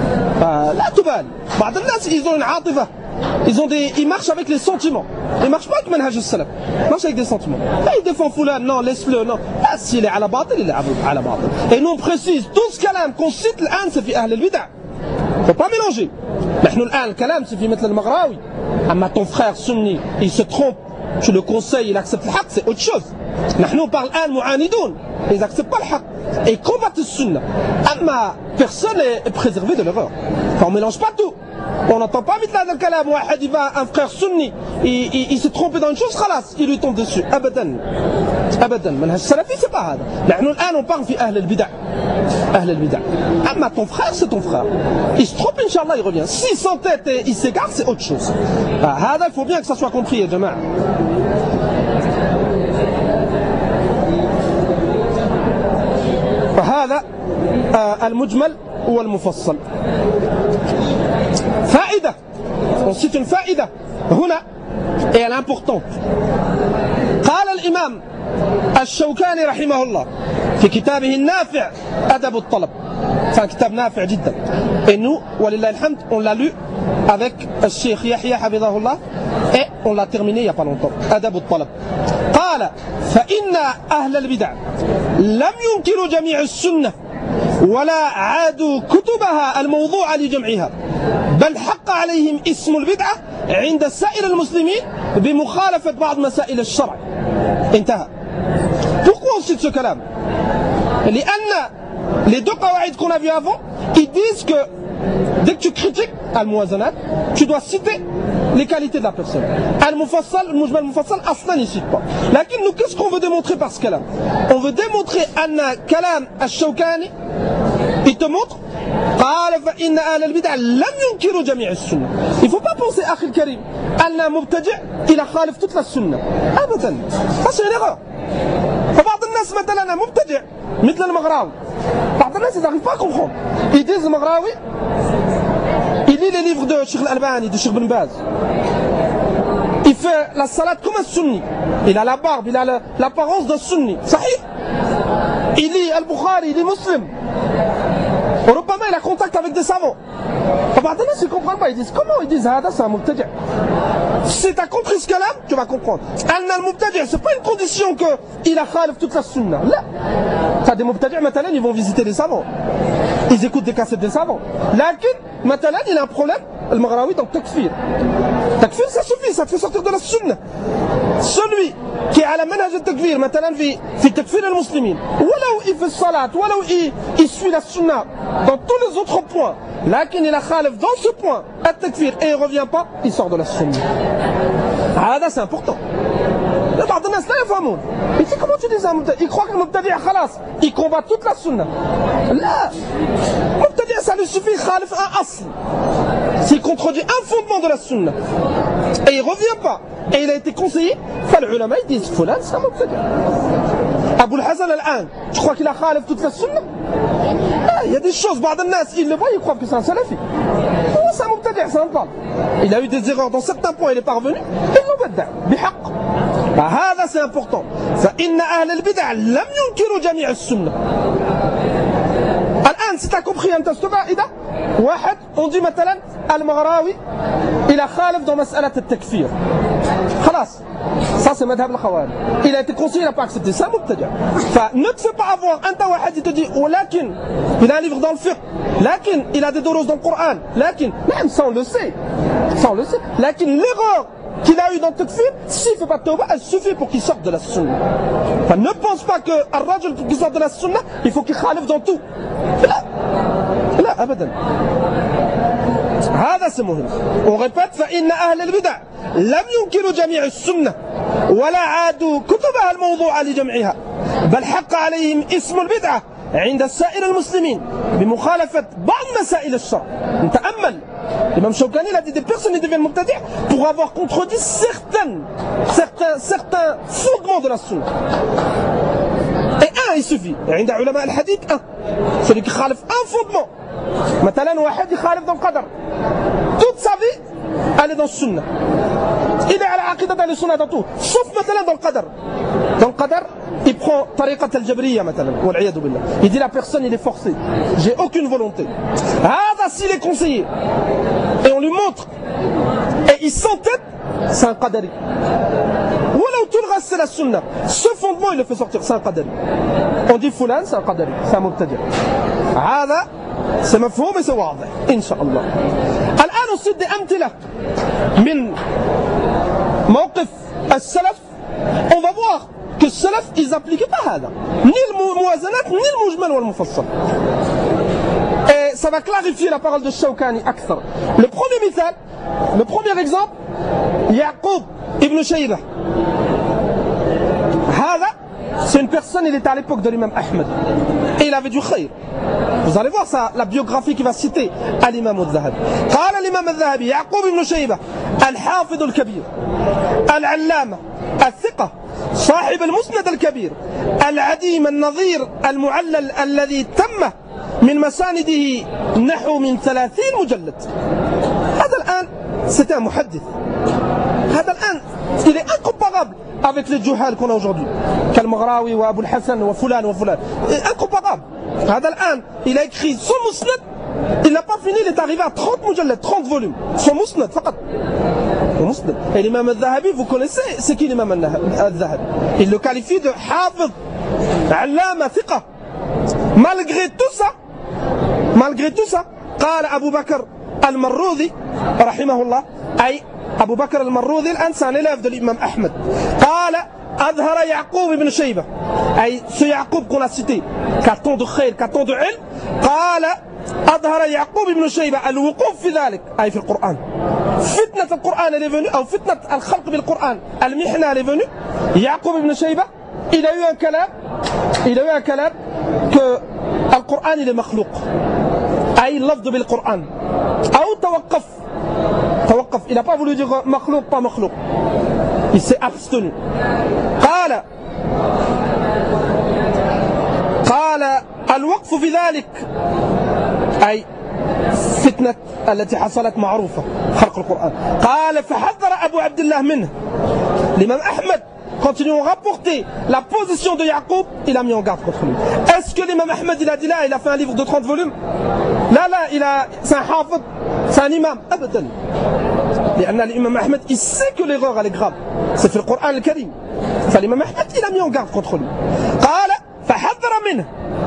[SPEAKER 2] لا تبالي. بعض الناس ils ont une عاطفة. Ils marchent avec les sentiments. Ils marchent pas avec manhaj al-salaf. Ils marchent avec des sentiments. Là, ils défendent Foulan, non, laisse-le, non. Là, s'il est à la batil, il est à la batil. Et nous on précise, tout ce kalam qu'on cite l'an, c'est fi ahl al-bid'a. Faut pas mélanger. Nous l'an, le kalam, c'est fi mettre al-Maghrawi. Amma ton frère sunni, il se trompe. Tu le conseilles, il accepte le haq, c'est autre chose. Nous on parle al mu'anidoun. Ils acceptent pas le haq. Et ils combattent le sunnah. Amma personne est préservé de l'erreur. Enfin, on mélange pas tout. On n'entend pas mettre là dans le kalam, il va un frère sunni, il s'est trompé dans une chose, khalas, il lui tombe dessus. Abadan. Abadan. Manhaj salafi, c'est pas hada. Nous, on parle fi ahl al-bid'a. Ahl al-bid'a. Amma ton frère, c'est ton frère. Il se trompe, Inch'Allah, il revient. S'il s'entête et il s'égare, c'est autre chose. Hada, il faut bien que ça soit compris, jama'a. فهذا المجمل والمفصل. فائدة. On cite une فائدة هنا et elle est importante. قال الإمام الشوكاني رحمه الله في كتابه النافع أدب الطلب. C'est un kitab نافع جدا. Et nous, ولله الحمد, on l'a lu avec le Cheikh Yahya حفظه الله et on l'a terminé il n'y a pas longtemps. أدب الطلب. قال فإن أهل البدع لم ينكروا جميع السنة ولا عادوا كتبها الموضوعة لجمعها بل حق عليهم اسم البدعة عند سائر المسلمين بمخالفة بعض مسائل الشرع. انتهى. Pourquoi on cite ce kalam? لأن les deux qawaïd qu'on a vu avant, ils disent que dès que tu critiques al-muwazanat, tu dois citer les qualités de la personne. Al-mufassal, al-mujmal mufassal, aslan il cite pas. Lakin nous, qu'est-ce qu'on veut démontrer par ce kalam? On veut démontrer anna kalam al-Shawkani, il te montre قال فإن أهل البدع لم ينكروا جميع السنة. Il ne faut pas penser أخي الكريم أن مبتدع إلى خالف toute la sunna. أبدا. Ça c'est une erreur. فبعض الناس مثلا مبتدع مثل المغراوي. بعض الناس ils n'arrivent pas à comprendre. Ils disent المغراوي il lit les livres de Cheikh Al-Albani, de Cheikh Ben Baz. Il fait la salade comme un sunni. Il a la barbe, il a l'apparence d'un sunni. Sahih. Il lit Al-Bukhari, il lit Muslim. وربما il a contact avec des savants. بعض الناس ils ne comprennent pas, ils disent comment? Ils disent هذا c'est un mubtadi'. Si tu as compris ce kalam, tu vas comprendre. أن المبتدع c'est pas une condition que il a khalif toute la sunna. لا. Tu as des mubtadi' مثلا ils vont visiter les savants. Ils écoutent des cassettes des savants. لكن مثلا il a un problème المغراوي donc takfir. Takfir ça suffit, ça te fait sortir de la sunna. Celui qui est à la manhaj al-takfir مثلا في تكفير المسلمين ولو il fait salat ولو il suit la sunna dans tous les autres points, lakin il a khalif dans ce point al-takfir et il ne revient pas, il sort de la sunna. هذا c'est important. بعض الناس لا يفهمون. Mais c'est comment tu dis ça? Il croit que le mubtadi' خلاص il combat toute la sunna. لا. Mubtadi' ça lui suffit khalif un asl. S'il contredit un fondement de la sunna et il ne revient pas et il a été conseillé, les ulama ils disent fulan c'est un mubtadi'. Abu al-Hasan al-An, tu crois qu'il a khalif toute la sunna? Il y a des choses, بعض الناس ils le voient, ils croient que c'est un salafi. C'est un mubtadi', c'est un tal. Il a eu des erreurs dans certains points, il est parvenu, il mubtadi' بحق. هذا c'est important. فإن أهل البدع لم ينكروا جميع السنة. الآن si tu as compris أنت استفائدة واحد on dit مثلا المغراوي il a khalif dans مسألة التكفير. خلاص. Ça c'est madhab al-Khawarij. Il a été conseillé, il n'a pas accepté. C'est un mubtadi'. Ne te fais pas avoir. Un tawahid, il te dit, oh lakin, il a un livre dans le fiqh. Lakin, il a des doros dans le Coran. Lakin, même ça on le sait. Ça on le sait. Lakin, l'erreur qu'il a eu dans le takfir, s'il ne fait pas de tawbah, elle suffit pour qu'il sorte de la sunna. Ne pense pas que un rajul qui sort de la sunna, il faut qu'il khalif dans tout. Là, abadan. هذا سمهم. On répète فإن أهل البدع لم ينكروا جميع السنة ولا عادوا كتبها الموضوعة لجمعها بل حق عليهم اسم البدعة عند سائر المسلمين بمخالفة بعض مسائل الشرع. نتأمل l'imam Shawkani a dit des personnes qui deviennent mubtadi' pour avoir contredit certains fondements de la sunna. Et un il suffit. عند علماء الحديث un. Celui qui khalif un fondement. مثلا واحد يخالف dans le qadar. Toute sa vie, elle est dans le sunna. Il est à la aqidah dans le sunna dans tout. Sauf maintenant dans le qadar. Dans le qadar, il prend tariqat al-jabriya مثلا. والعياذ بالله. Il dit la personne il est forcé. J'ai aucune volonté. هذا s'il est conseillé. Et on lui montre. Et il s'entête, c'est un qadari. Voilà où tout le reste c'est la sunna. Ce fondement il le fait sortir, c'est un qadari. On dit fulan, c'est un qadari. C'est un mubtadi'. هذا c'est مفهوم et c'est واضح إن شاء الله. الآن نصيد أمثلة من موقف السلف. On va voir que le salaf ils appliquaient pas هذا. Ni le muwazanat, ni le mujmal ou le mufassal. Et ça va clarifier la parole de Shawkani أكثر. Le premier مثال, le premier exemple, Yaqub ibn Shaybah. هذا c'est une personne, il était à l'époque de l'imam Ahmed. Et il avait du khayr. Vous allez voir ça, la biographie qui va citer à l'imam al-Zahabi. قال الإمام الذهبي يعقوب بن شيبة الحافظ الكبير العلامة الثقة صاحب المسند الكبير العديم النظير المعلل الذي تم من مسانده نحو من 30 مجلد. هذا الآن c'était un muhaddith. هذا الآن il est incomparable avec les juhal qu'on a aujourd'hui. Kal-Maghrawi ou Abu al-Hasan ou fulan ou fulan. Incomparable. هذا الآن il a écrit son musnad. Il n'a pas fini, il est arrivé à 30 mujallad, 30 volumes. Son musnad, faqat. Et l'imam al-Zahabi, vous connaissez, c'est qui l'imam al-Zahabi? Il le qualifie de hafiz, allama, thiqa. Malgré tout ça, قال أبو بكر المروذي رحمه الله أي Abu Bakr al-Marroudi, c'est un élève de l'imam Ahmed. قال أظهر يعقوب ibn Shayba. Ce Yaqub qu'on a cité, qui a tant de khayr, qui a tant de ilm, قال أظهر يعقوب ibn Shayba الوقوف في ذلك أي في القرآن. فتنة القرآن elle est venue, أو فتنة الخلق بالقرآن المحنة elle est venue. Yaqub ibn Shayba, il a eu un calab que le Coran il est makhlouq. أي لفظ بالقرآن. أو توقف. Il n'a pas voulu dire makhlouq, pas makhlouq. Il s'est abstenu. قال الوقف في ذلك أي فتنة التي حصلت معروفة خلق القرآن. قال فحذر أبو عبد الله منه. L'imam Ahmed, quand ils lui ont rapporté la position de Yaqub, il a mis en garde contre lui. Est-ce que l'imam Ahmed il a dit là, il a fait un livre de 30 volumes? Là, c'est un hafid, c'est un imam. Abadan. L'imam Ahmed, il sait que l'erreur elle est grave. C'est fait le Coran al-Karim. L'imam Ahmed, il a mis en garde contre lui. قال فحذر منه.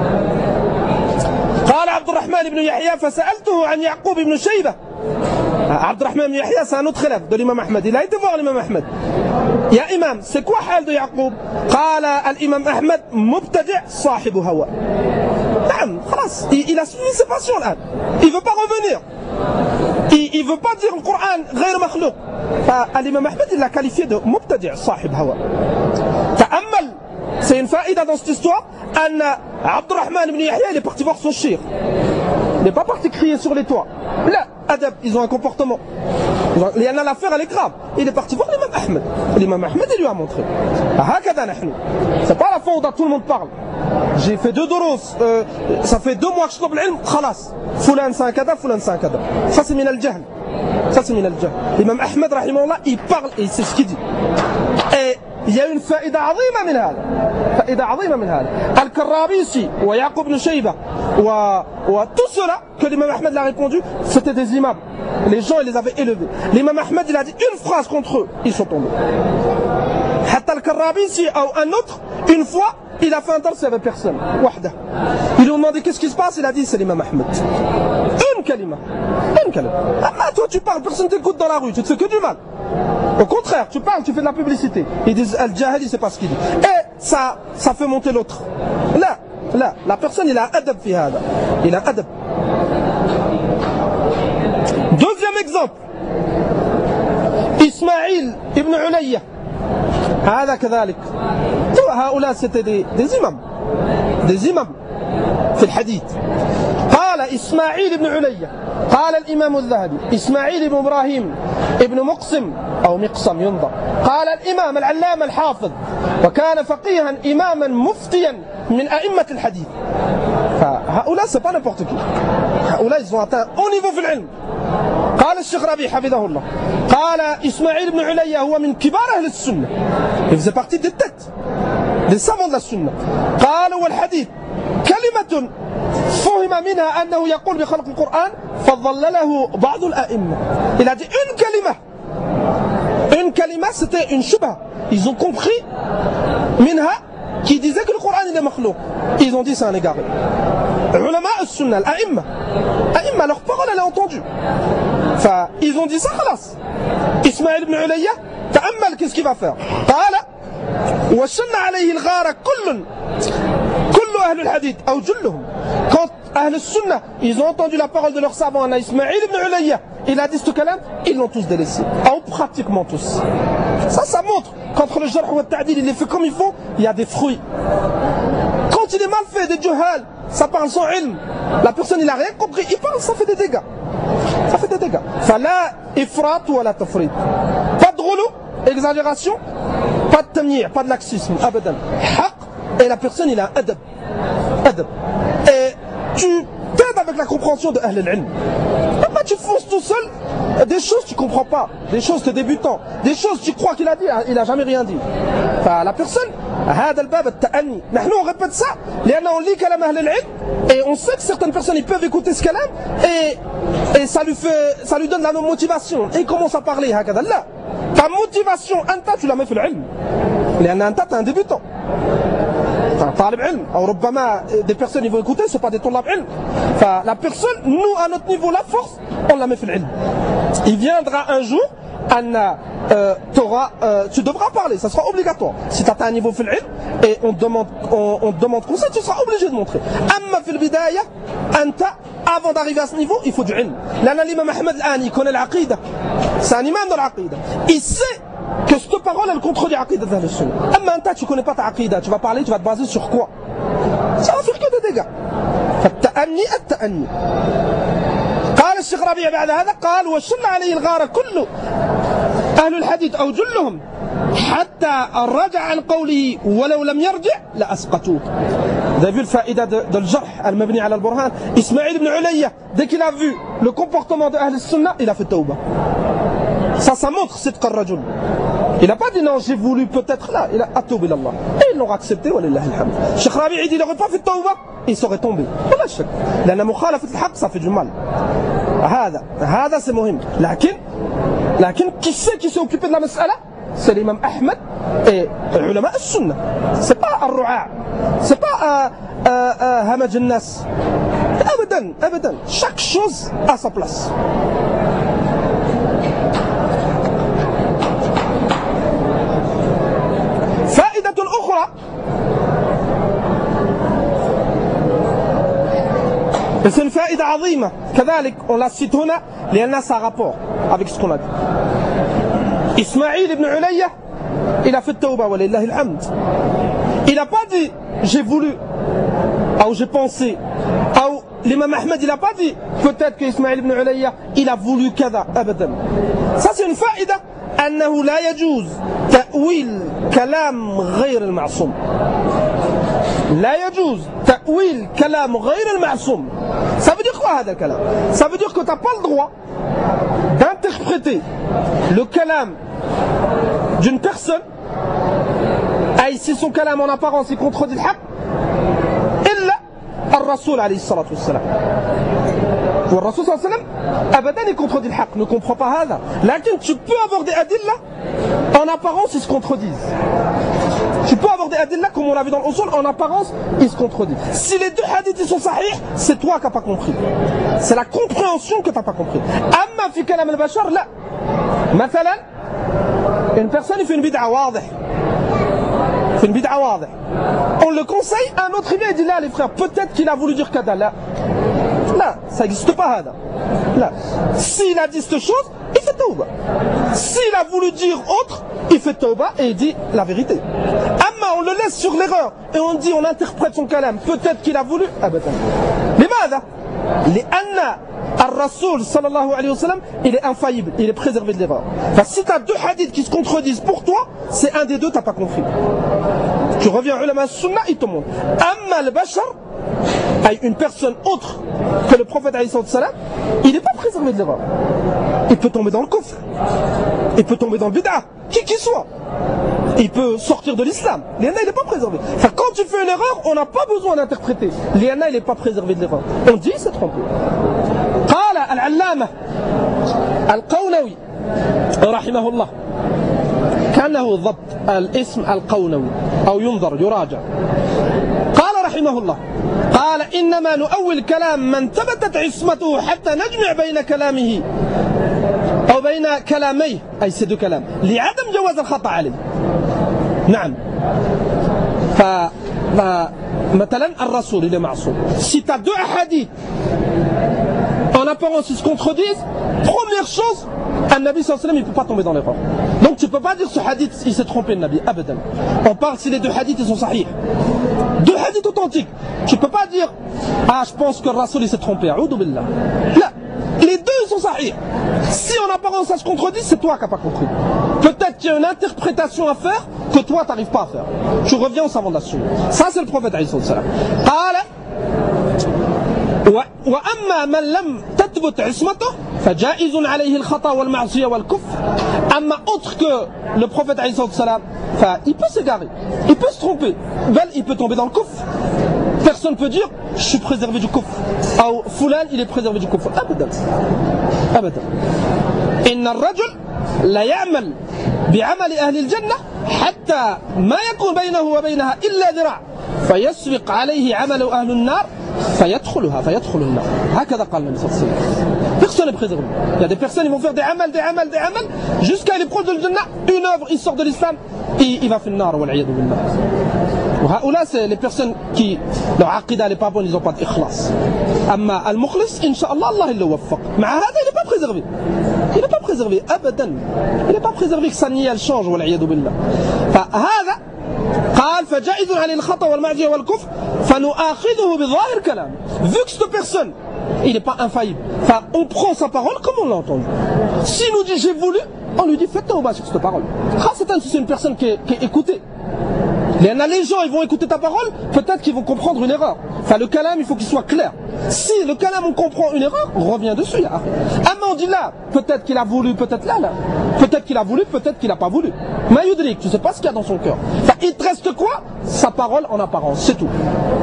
[SPEAKER 2] قال عبد الرحمن بن يحيى فسألته عن يعقوب بن شيبة. عبد الرحمن بن يحيى c'est un autre élève de l'imam Ahmed. Il a été voir l'imam Ahmed. يا imam, c'est quoi حال de Yaqub? قال الإمام أحمد مبتدع صاحب هوى. نعم, خلاص, il a suivi ses passions الآن. Il veut pas revenir. Il veut pas dire le Coran غير مخلوق. L'imam Ahmed il l'a qualifié de مبتدع صاحب هوى. تأمل, c'est une faïda dans cette histoire. أن عبد الرحمن بن يحيى il est parti voir son shir. Il n'est pas parti crier sur les toits. Là, adab, ils ont un comportement. L'affaire elle est grave. Il est parti voir l'imam Ahmed. L'imam Ahmed il lui a montré. C'est pas la fois où tout le monde parle. J'ai fait 2 doros. Ça fait 2 mois que je trouve l'ilm. Khalas. Fulan c'est un kada, fulan c'est un kada. Ça c'est min al-jahl. L'imam Ahmed rahimahullah il parle et c'est ce qu'il dit. Et il y a une faïda عظيمة من هذا. Al-Karabisi ou Yaqub ibn Shayba ou tout cela que l'imam Ahmed l'a répondu, c'était des imams. Les gens ils les avaient élevés. L'imam Ahmed il a dit une phrase contre eux, ils sont tombés. Hatta Al-Karabisi ou un autre, une fois, il a fait un dars avec personne. Wahda. Ils lui ont demandé qu'est-ce qui se passe, il a dit c'est l'imam Ahmed. Une kalima. Ah, toi tu parles, personne t'écoute dans la rue, tu te fais que du mal. Au contraire, tu parles, tu fais de la publicité. Ils disent Al-Jahil, il sait pas ce qu'il dit. Et ça fait monter l'autre. Là, la personne il a adab fi hada. Il a adab. Deuxième exemple. Ismaïl ibn Ulayya. هذا كذلك. هؤلاء c'était des imams في الحديث. قال إسماعيل بن علية قال الإمام الذهبي إسماعيل بن إبراهيم ابن مقسم أو مقسم ينظر قال الإمام العلامة الحافظ وكان فقيها إماما مفتيا من أئمة الحديث. فهؤلاء c'est pas n'importe qui. هؤلاء ils ont atteint haut niveau في العلم. قال الشيخ ربيع حفظه الله قال إسماعيل بن علية هو من كبار أهل السنة. Il faisait partie des têtes des savants de la sunna. قال والحديث كلمة فهم منها أنه يقول بخلق القرآن فضلله بعض الأئمة. Il a dit une kalima c'était une shubha. Ils ont compris منها qui disait que le Coran il est makhlouq. Ils ont dit c'est un égaré. Ulama al-Sunnah, al-A'imma, leur parole elle est entendue. Ils ont dit ça, khalas. Ismaïl ibn Ulayya, ta'ammal, qu'est-ce qu'il va faire? قال وشن عليه الغارة كل أهل الحديث أو جلهم. Quand أهل السنة ils ont entendu la parole de leur savant Ismaïl ibn Ulayya, il a dit ce kalam, ils l'ont tous délaissé, ou pratiquement tous. Ça montre qu'entre le jarh et le ta'dil il est fait comme il faut, il y a des fruits. Quand il est mal fait, des juhal, ça parle sans ilm, la personne il a rien compris, il parle, ça fait des dégâts. Fala ifrat ou la tafrit. Pas de rouleau, exagération, pas de tamni'a, pas de laxisme, abadan. Haq, et la personne il a adab. Et tu t'aides avec la compréhension de Ahl al-Ilm. Pas tu fonces tout seul, des choses tu comprends pas, des choses t'es débutant, des choses tu crois qu'il a dit, il a jamais rien dit. La personne, هذا الباب التأني. نحن on répète ça, لأنه lit كلام أهل العلم et on sait que certaines personnes ils peuvent écouter ce kalam et ça lui donne la motivation et il commence à parler هكذا. لا, ta motivation أنت tu la mets في العلم لأن أنت t'es un débutant. طالب علم او ربما des personnes ils vont écouter c'est pas des طلاب علم. La personne, nous à notre niveau la force on la met في العلم. Il viendra un jour tu devras parler, ça sera obligatoire. Si tu as un niveau fil ilm et on te demande conseil, tu seras obligé de montrer. Amma fil bidaya, anta, avant d'arriver à ce niveau, il faut du ilm. L'imam Ahmed al-Ani, il connaît l'aqida. C'est un imam de l'aqida. Il sait que cette parole, elle contredit l'aqida de Ahl-Sunnah. Amma anta, tu connais pas ta aqida, tu vas parler, tu vas te baser sur quoi? Ça va faire que des dégâts. فالتأني التأني. قال الشيخ ربيع بعد هذا قال وشن عليه الغار كل أهل الحديث أو جلهم حتى رجع عن قوله ولو لم يرجع لأسقطوه. Vous avez vu le faïda de الجرح المبني على البرهان. Ismaïl ibn Ulayya, dès qu'il a vu le comportement de Ahl al-Sunnah, il a fait tawbah. Ça montre sidq al-rajul. Il n'a pas dit non, j'ai voulu peut-être là. Il a atoub ilallah. Et ils l'ont accepté, walillah alhamd. Cheikh Rabi' il dit, il n'aurait pas fait tawbah, il serait tombé. Voilà le chèque. L'anna mukhalafat al-haq, ça fait du mal. هذا c'est مهم. لكن qui s'est occupé de la mas'ala? C'est l'imam Ahmed et ulama al-sunnah. C'est pas al-ru'a'. C'est pas hamaj al-nas. Abadan. Chaque chose a sa place. فائدة أخرى c'est une faïda عظيمة كذلك on la cite هنا لأنها ça a rapport avec ce qu'on a dit. Ismaïl ibn Ulayya, il a fait tawbah walillahi alhamd. Il n'a pas dit j'ai voulu ou j'ai pensé ou l'imam Ahmed il n'a pas dit peut-être que Ismaïl ibn Ulayya il a voulu كذا أبدا. Ça c'est une faïda أنه لا يجوز تأويل كلام غير المعصوم. لا يجوز تأويل كلام غير المعصوم. Ça veut dire quoi هذا الكلام? Ça veut dire que tu n'as pas le droit d'interpréter le kalam d'une personne et si son kalam en apparence il contredit le haqq إلا الرسول عليه الصلاة والسلام. والرسول صلى الله عليه وسلم أبدا il contredit le haqq, ne comprend pas هذا. لكن tu peux avoir des adillah en apparence ils se contredisent. Tu peux avoir des adillah comme on l'a vu dans l'usul, en apparence ils se contredisent. Si les deux hadiths ils sont sahih, c'est toi qui n'as pas compris. C'est la compréhension que tu n'as pas compris. Amma fi kalam al-bashar, la. Mathalan, une personne il fait une bid'a wadih. C'est une bid'a wadih. On le conseille, un autre il vient et dit là les frères, peut-être qu'il a voulu dire kada. Là, ça n'existe pas hada. Là, s'il a dit cette chose, il fait tawbah. S'il a voulu dire autre, il fait tawbah et il dit la vérité. Amma, on le laisse sur l'erreur et on dit, on interprète son kalam. Peut-être qu'il a voulu. لماذا؟ لأن الرسول صلى الله عليه وسلم il est infaillible, il est préservé de l'erreur. Si tu as deux hadiths qui se contredisent pour toi, c'est un des deux, tu n'as pas compris. Tu reviens à ulama sunnah, il te montre. Amma al-bashar, une personne autre que le prophète alayhi salam, il n'est pas préservé de l'erreur. Il peut tomber dans le kufr, il peut tomber dans le bid'ah, qui qu'il soit. Il peut sortir de l'islam. L'IANA il n'est pas préservé. Enfin, quand tu fais une erreur, on n'a pas besoin d'interpréter. L'IANA il n'est pas préservé de l'erreur. On dit c'est trompé. قال العلامة القونوي رحمه الله كأنه ضبط الاسم القونوي أو ينظر يراجع. قال رحمه الله قال إنما نؤول كلام من ثبتت عصمته حتى نجمع بين كلامه أو بين كلاميه أي سيد كلام لعدم جواز الخطأ عليه. نعم. فمثلا الرسول il est معصوم. Si tu as deux hadiths en apparence ils se contredisent, première chose, un Nabi sallallahu alayhi wa sallam il ne peut pas tomber dans l'erreur. Donc tu ne peux pas dire ce hadith il s'est trompé le Nabi, abadan. On parle si les deux hadiths ils sont sahih. Deux hadiths authentiques. Tu ne peux pas dire ah je pense que le Rasoul il s'est trompé. A'udhu billah. Là, les deux ils sont sahih. Si en apparence ça se contredit, c'est toi qui n'as pas compris. Peut-être qu'il y a une interprétation à faire que toi tu n'arrives pas à faire. Tu reviens au savant de la sunna. Ça c'est le prophète alayhi salam. وأما من لم تثبت عصمته فجائز عليه الخطأ والمعصية والكفر. أما autre que le prophète alayhi salam, il peut s'égarer, il peut se tromper, il peut tomber dans le kufr. Personne ne peut dire je suis préservé du kufr ou fulan il est préservé du kufr. أبدا أبدا. إن الرجل لا يعمل بعمل أهل الجنة حتى ما يكون بينه وبينها إلا ذراع فيسبق عليه عمل أهل النار فيدخل النار. هكذا قال النبي صلى الله عليه وسلم. Personne n'est préservé. Il y a des personnes, ils vont faire des amal, jusqu'à aller proche de Jannah, une œuvre, il sort de l'islam, et il va faire le nar, wal'iyadu billah. Là, c'est les personnes qui, leur aqidah n'est pas bonne, ils n'ont pas d'ikhlas. Amma al-mukhlis, incha'Allah, Allah il le waffaq. Mais il n'est pas préservé. Il n'est pas préservé, abadan. Il n'est pas préservé que sa niya elle change, wal'iyadu billah. فهذا قال فجائز عن الخطأ والمعصية والكفر فنؤاخذه بظاهر كلام. Vu que cette personne, il n'est pas infaillible, on prend sa parole comme on l'a entendu. S'il nous dit j'ai voulu, on lui dit faites tawbah sur cette parole. C'est une personne qui est écoutée. Les gens ils vont écouter ta parole, peut-être qu'ils vont comprendre une erreur. Le kalam il faut qu'il soit clair. Si le kalam on comprend une erreur, on revient dessus. On dit là, peut-être qu'il a voulu, peut-être là. Peut-être qu'il a voulu, peut-être qu'il n'a pas voulu. Maïudrik, tu ne sais pas ce qu'il y a dans son cœur. Il te reste quoi? Sa parole en apparence, c'est tout.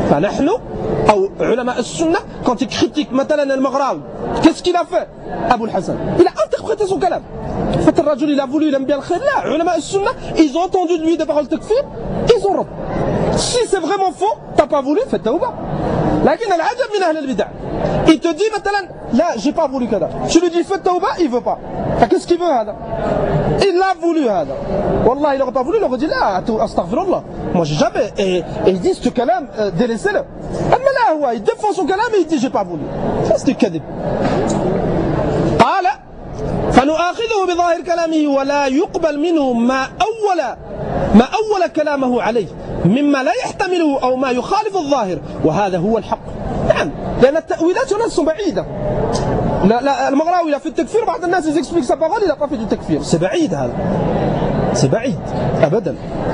[SPEAKER 2] Quand il critique Matalan al-Maghrawi, qu'est-ce qu'il a fait? Abu al-Hassan, il a interprété son kalam. Il a voulu, il aime bien le khayr. Là, ulama al-Sunnah, ils ont entendu de lui des paroles takfir, ils ont rempli. Si c'est vraiment faux, t'as pas voulu, fais tawbah. Lakin al-ajab min ahl al-bid'ah. Il te dit Matalan, là, j'ai pas voulu kada. Tu lui dis fais tawbah, il veut pas. Qu'est-ce qu'il veut hada? Il a voulu hada. Wallah, il n'aurait pas voulu, il aurait dit là, astaghfirullah. Moi j'ai jamais. Et il dit ce kalam, délaissez-le. Mais là, il défend son kalam et il dit j'ai pas voulu. Ça c'est du kadib. قال فنؤاخذه بظاهر كلامه ولا يقبل منه ما أول كلامه عليه مما لا يحتمله أو ما يخالف الظاهر وهذا هو الحق. نعم لأن التأويلات هنا sont بعيدة. لا المغراوي في التكفير بعض الناس يexplique sa parole il a pas fait du takfir. C'est بعيد هذا. C'est بعيد أبدا.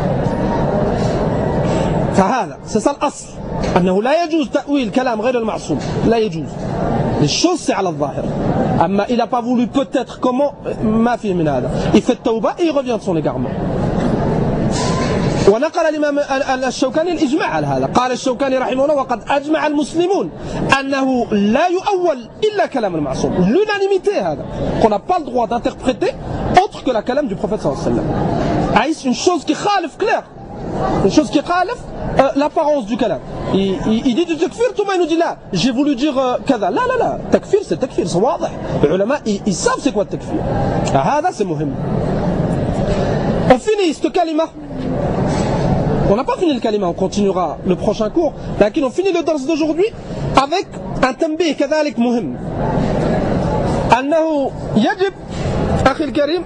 [SPEAKER 2] فهذا c'est ça الأصل أنه لا يجوز تأويل كلام غير المعصوم. لا يجوز. Les choses c'est على الظاهر. أما il n'a pas voulu peut-être comment ما في من هذا. Il fait tawbah et il revient de son égarement. ونقل الإمام الشوكاني الإجماع على هذا. قال الشوكاني رحمه الله وقد أجمع المسلمون أنه لا يؤول إلا كلام المعصوم. L'unanimité هذا. Qu'on n'a pas le droit d'interpréter autre que la kalam du prophète sallallahu alayhi wa sallam. C'est une chose qui khalif clair. Une chose qui khalif l'apparence du kalam. Il dit du takfir, tout le monde nous dit là, j'ai voulu dire kada. Là, takfir c'est takfir, c'est واضح. Les ulama ils savent c'est quoi le takfir. هذا c'est muhim. On finit cette kalima. On n'a pas fini le kalima, on continuera le prochain cours. Lakin on finit le dars d'aujourd'hui avec un tanbih كذلك مهم. أنه يجب أخي الكريم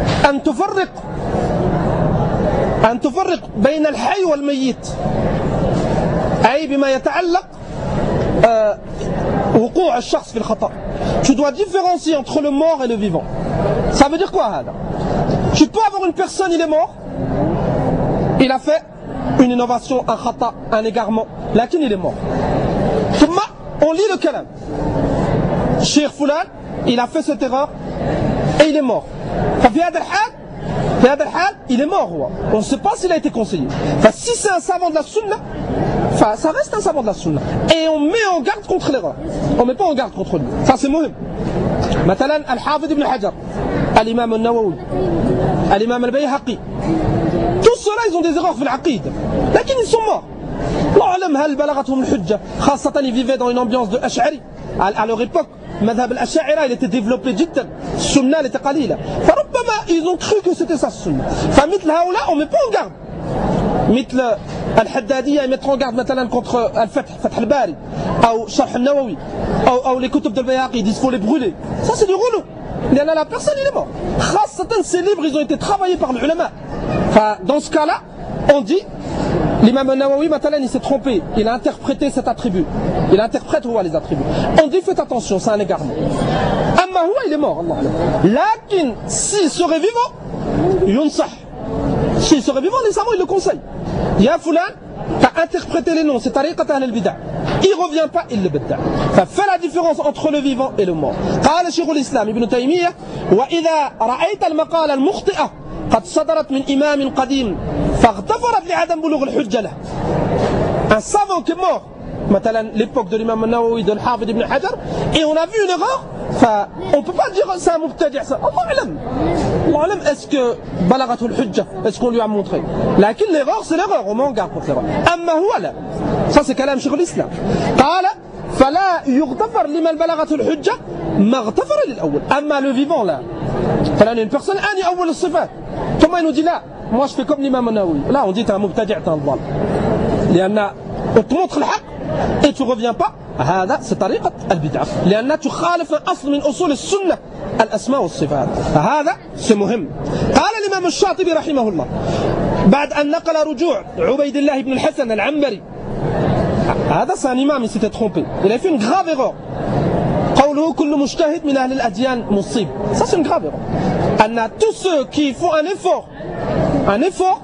[SPEAKER 2] أن تفرق بين الحي والميت. أي بما يتعلق وقوع الشخص في الخطأ. Tu dois différencier entre le mort et le vivant. Ça veut dire quoi هذا? Tu peux avoir une personne, il est mort, il a fait une innovation, un khata, un égarement, lakin il est mort. On lit le kalam. Cheikh Foulan, il a fait cette erreur et il est mort. Il est mort. On ne sait pas s'il a été conseillé. Si c'est un savant de la sunna, ça reste un savant de la sunna. Et on met en garde contre l'erreur. On ne met pas en garde contre lui. Ça c'est muhim. Matalan, Al-Hafid ibn Hajar, Al-Imam al-Nawawi, Al-Imam al-Bayhaqi. Tous ceux-là, ils ont des erreurs في العقيدة. لكن ils sont morts. الله أعلم هل بلغتهم الحجة. خاصة ils vivaient dans une ambiance de Ash'ari. À leur époque, مذهب الأشاعرة il était développé جدا. السنة elle était قليلة. فربما ils ont cru que c'était ça السنة. فمثل هؤلاء on met pas en garde. مثل الحدادية ils mettent en garde مثلا contre الفتح فتح الباري أو شرح النووي أو les كتب de البيهقي ils disent faut les brûler. Ça c'est du rouleau. La personne il est mort. Certains de ces livres ils ont été travaillés par les ulama. Dans ce cas-là, on dit l'imam al-Nawawi il s'est trompé, il a interprété cet attribut. Il interprète les attributs. On dit faites attention, c'est un égarement. Amma huwa il est mort, Allah. Lakin s'il serait vivant, yunsah. S'il serait vivant, les savants ils le conseillent. Ya Foulan, t'as interprété les noms, c'est tariqat ahl al-bid'ah. Il ne revient pas, il le bid'ah. Fais la différence entre le vivant et le mort. قال شيخ الإسلام ابن تيمية وإذا رأيت المقالة المخطئة قد صدرت من إمام قديم فاغتفرت لعدم بلوغ الحجة له. Un savant qui est mort, مثلا l'époque de l'imam al-Nawawi, de l'Hafid ibn Hajar, et on a vu une erreur, on ne peut pas dire c'est un mubtadi', Allah alam, est-ce que balaghatou al-hujja, est-ce qu'on lui a montré? Lakin l'erreur c'est l'erreur, on met en garde contre l'erreur. Amma huwa la, ça c'est kalam Cheikh al-Islam. قال فلا يغتفر لمن بلغته الحجة ما اغتفر للأول. أما le vivant là, une personne أني أول الصفات, ثم il nous dit là, moi je fais comme l'imam Nawawi. Là on dit t'es un mubtadi', t'es un ضال. لأن on te montre الحق et tu reviens pas. هذا c'est طريقة البدعة. لأن تخالف أصل من أصول السنة الأسماء والصفات. هذا c'est مهم. قال الإمام الشاطبي رحمه الله بعد أن نقل رجوع عبيد الله بن الحسن العنبري. هذا c'est un imam, il s'était trompé. Il a fait une grave erreur. قوله كل مجتهد من أهل الأديان مصيب. Ça c'est une grave erreur. أن tous ceux qui font un effort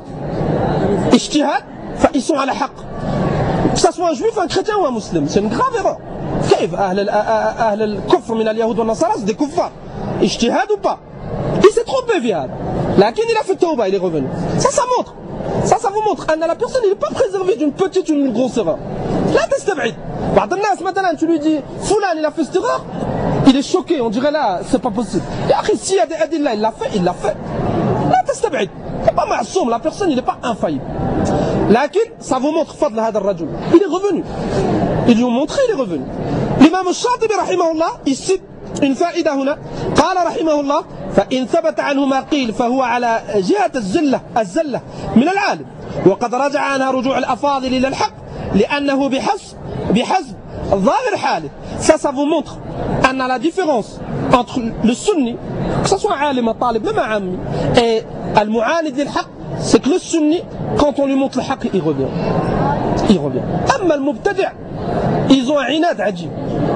[SPEAKER 2] اجتهاد فإils sont على حق. Que ça soit un juif, un chrétien ou un musulman. C'est une grave erreur. كيف أهل الكفر من اليهود والنصارى c'est des kuffars. اجتهاد ou pas. Il s'est trompé في هذا. لكن il a fait tauba, il est revenu. Ça montre. Ça vous montre أن la personne n'est pas préservée d'une petite ou d'une grosse erreur. لا تستبعد. بعض الناس مثلا tu lui dis فلان il a fait cette erreur, il est choqué, on dirait là c'est pas possible. يا أخي s'il y a des adilla il l'a fait. لا تستبعد. Il n'est pas معصوم, la personne il n'est pas infaillible. لكن ça vous montre فضل هذا الرجل. Il est revenu. Ils lui ont montré, il est revenu. L'imam الشاطبي رحمه الله il cite une فائدة هنا. قال رحمه الله فإن ثبت عنه ما قيل فهو على جهة الزلة من العالم وقد رجع عنها رجوع الأفاضل إلى الحق لأنه بحسب ظاهر حاله. Ça vous montre أن la différence entre le sunni, que ce soit عالم طالب même عامي, et المعاند للحق, c'est que le sunni quand on lui montre le حق il revient. أما المبتدع ils ont un عناد عجيب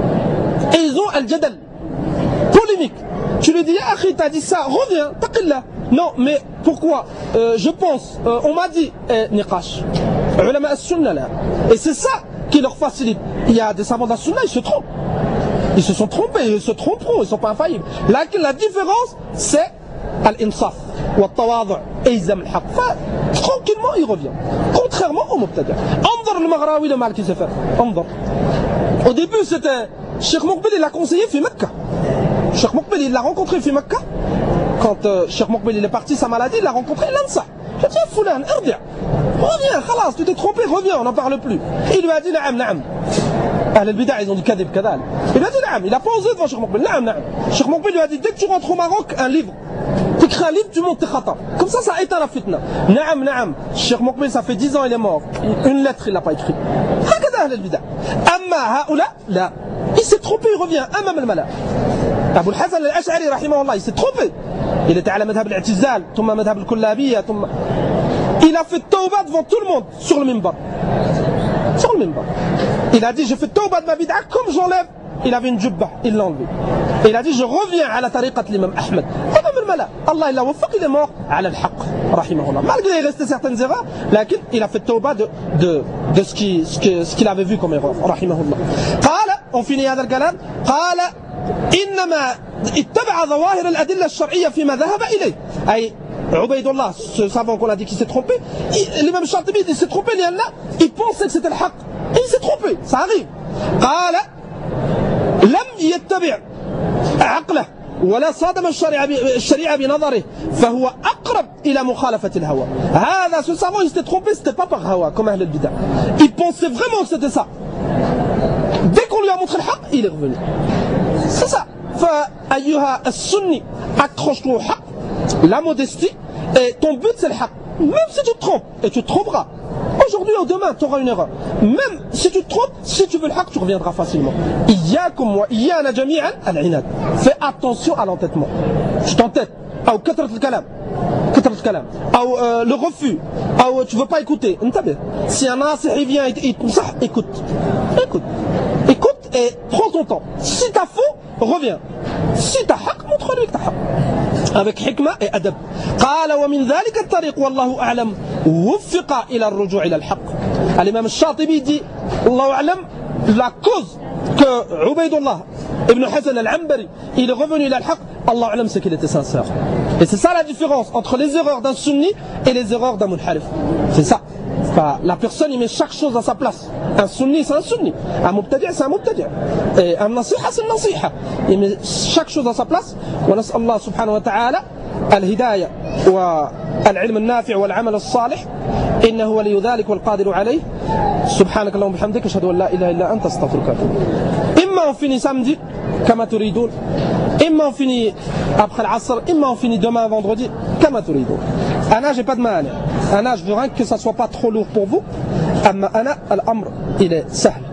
[SPEAKER 2] et ils ont الجدل polémique. Tu lui dis, ah, t'as dit ça, reviens, taqillah. Non, mais pourquoi je pense, on m'a dit, niqash. Ulama as-sunnah là. Et c'est ça qui leur facilite. Il y a des savants de la sunnah, ils se trompent. Ils se sont trompés, ils se tromperont, ils ne sont pas infaillibles. Là, la différence, c'est al-insaf, wa tawadu', et ils aiment le haq. Tranquillement, il revient. Contrairement au mubtada'. Anzar le-Maghrawi, le mal qu'il s'est fait. Anzar. Au début, c'était, Cheikh Moukbil, il l'a conseillé, fait Mecca. Cheikh Moukbil, il l'a rencontré à Mecca. Quand Cheikh Moukbil il est parti sa maladie, il l'a rencontré, il l'a dit, il a dit, Foulan, reviens, khalas, tu t'es trompé, reviens, on n'en parle plus. Il lui a dit, na'am. Ahl al-Bida', ils ont dit kadib, kadal. Il lui a dit, na'am, il a pas osé devant Cheikh Moukbil, na'am. Cheikh Moukbil lui a dit, dès que tu rentres au Maroc, un livre. Tu écris un livre, tu montes tes khatar. Comme ça éteint la fitna. Na'am. Cheikh Moukbil, ça fait 10 ans, il est mort. Une lettre, il l'a pas écrite. Hakada Ahl al-Bida'. Amma haoula, là. Il s'est trompé, il revient, amam al-mala. Abu al-Hasan al-Ash'ari, rahimahullah, il s'est trompé. Il était à la madhab al-i'tizal, thumma madhab al-kullabiyya, thumma... Il a fait tawbah devant tout le monde, sur le minbar. Sur le minbar. Il a dit, je fais tawbah de ma bid'a, comme j'enlève. Il avait une jubba, il l'a enlevé. Et il a dit, je reviens à la tariqat de l'imam Ahmed. Amam al-mala. Allah, il a wafaq, il est mort, à al-haq, rahimahullah. Malgré il restait certaines erreurs, il a fait tawbah de ce qu'il avait vu comme erreur, rahimahullah. On finit هذا الكلام. قال إنما اتبع ظواهر الأدلة الشرعية فيما ذهب إليه. أي عبيد الله, ce savant qu'on a dit qu'il s'est trompé, l'imam Shatibi il s'est trompé, il pensait que c'était le haq. Et il s'est trompé, ça arrive. قال لم يتبع عقله ولا صادم الشريعة بنظره فهو أقرب إلى مخالفة الهوى. هذا ce savant il s'était trompé, c'était pas par hawa comme Ahl al-Bida'. Il pensait vraiment que c'était ça. Dès qu'on lui a montré le haq, il est revenu. C'est ça. فأيها السني, accroche-toi au haq, la modestie, et ton but c'est le haq. Même si tu te trompes, et tu te tromperas. Aujourd'hui ou demain, tu auras une erreur. Même si tu te trompes, si tu veux le haq, tu reviendras facilement. Iyyakum wa iyyana jami'an al-inad. Fais attention à l'entêtement. Tu t'entêtes. Ou katrat al-kalam. Ou le refus. Ou tu veux pas écouter. Si un nasih il vient et il te msah, écoute et prends ton temps. Si t'as faux, reviens. Si t'as haq, montre-lui que t'as haq. Avec hikmah et adab. قال ومن ذلك الطريق والله أعلم وفق إلى الرجوع إلى الحق. الإمام الشاطبي dit الله أعلم, la cause que Ubaydullah ibn Hasan al-Anbari il est revenu à al-haq, Allah أعلم, c'est qu'il était sincère. Et c'est ça la différence entre les erreurs d'un sunni et les erreurs d'un munharif. C'est ça. La personne il met chaque chose à sa place. Un sunni c'est un sunni, un mubtadi' c'est un mubtadi', et un nasiha c'est une nasiha. Il met chaque chose à sa place. ونسأل الله سبحانه وتعالى الهداية والعلم النافع والعمل الصالح إنه ولي ذلك والقادر عليه. سبحانك اللهم وبحمدك أشهد أن لا إله إلا أنت أستغفرك. إما on finit samedi كما تريدون. إما on finit après l'Asr, إما on finit demain vendredi, كما تريدون. أنا j'ai pas de mal. أنا je veux rien que ça soit pas trop lourd pour vous. أما أنا الأمر il est سهل.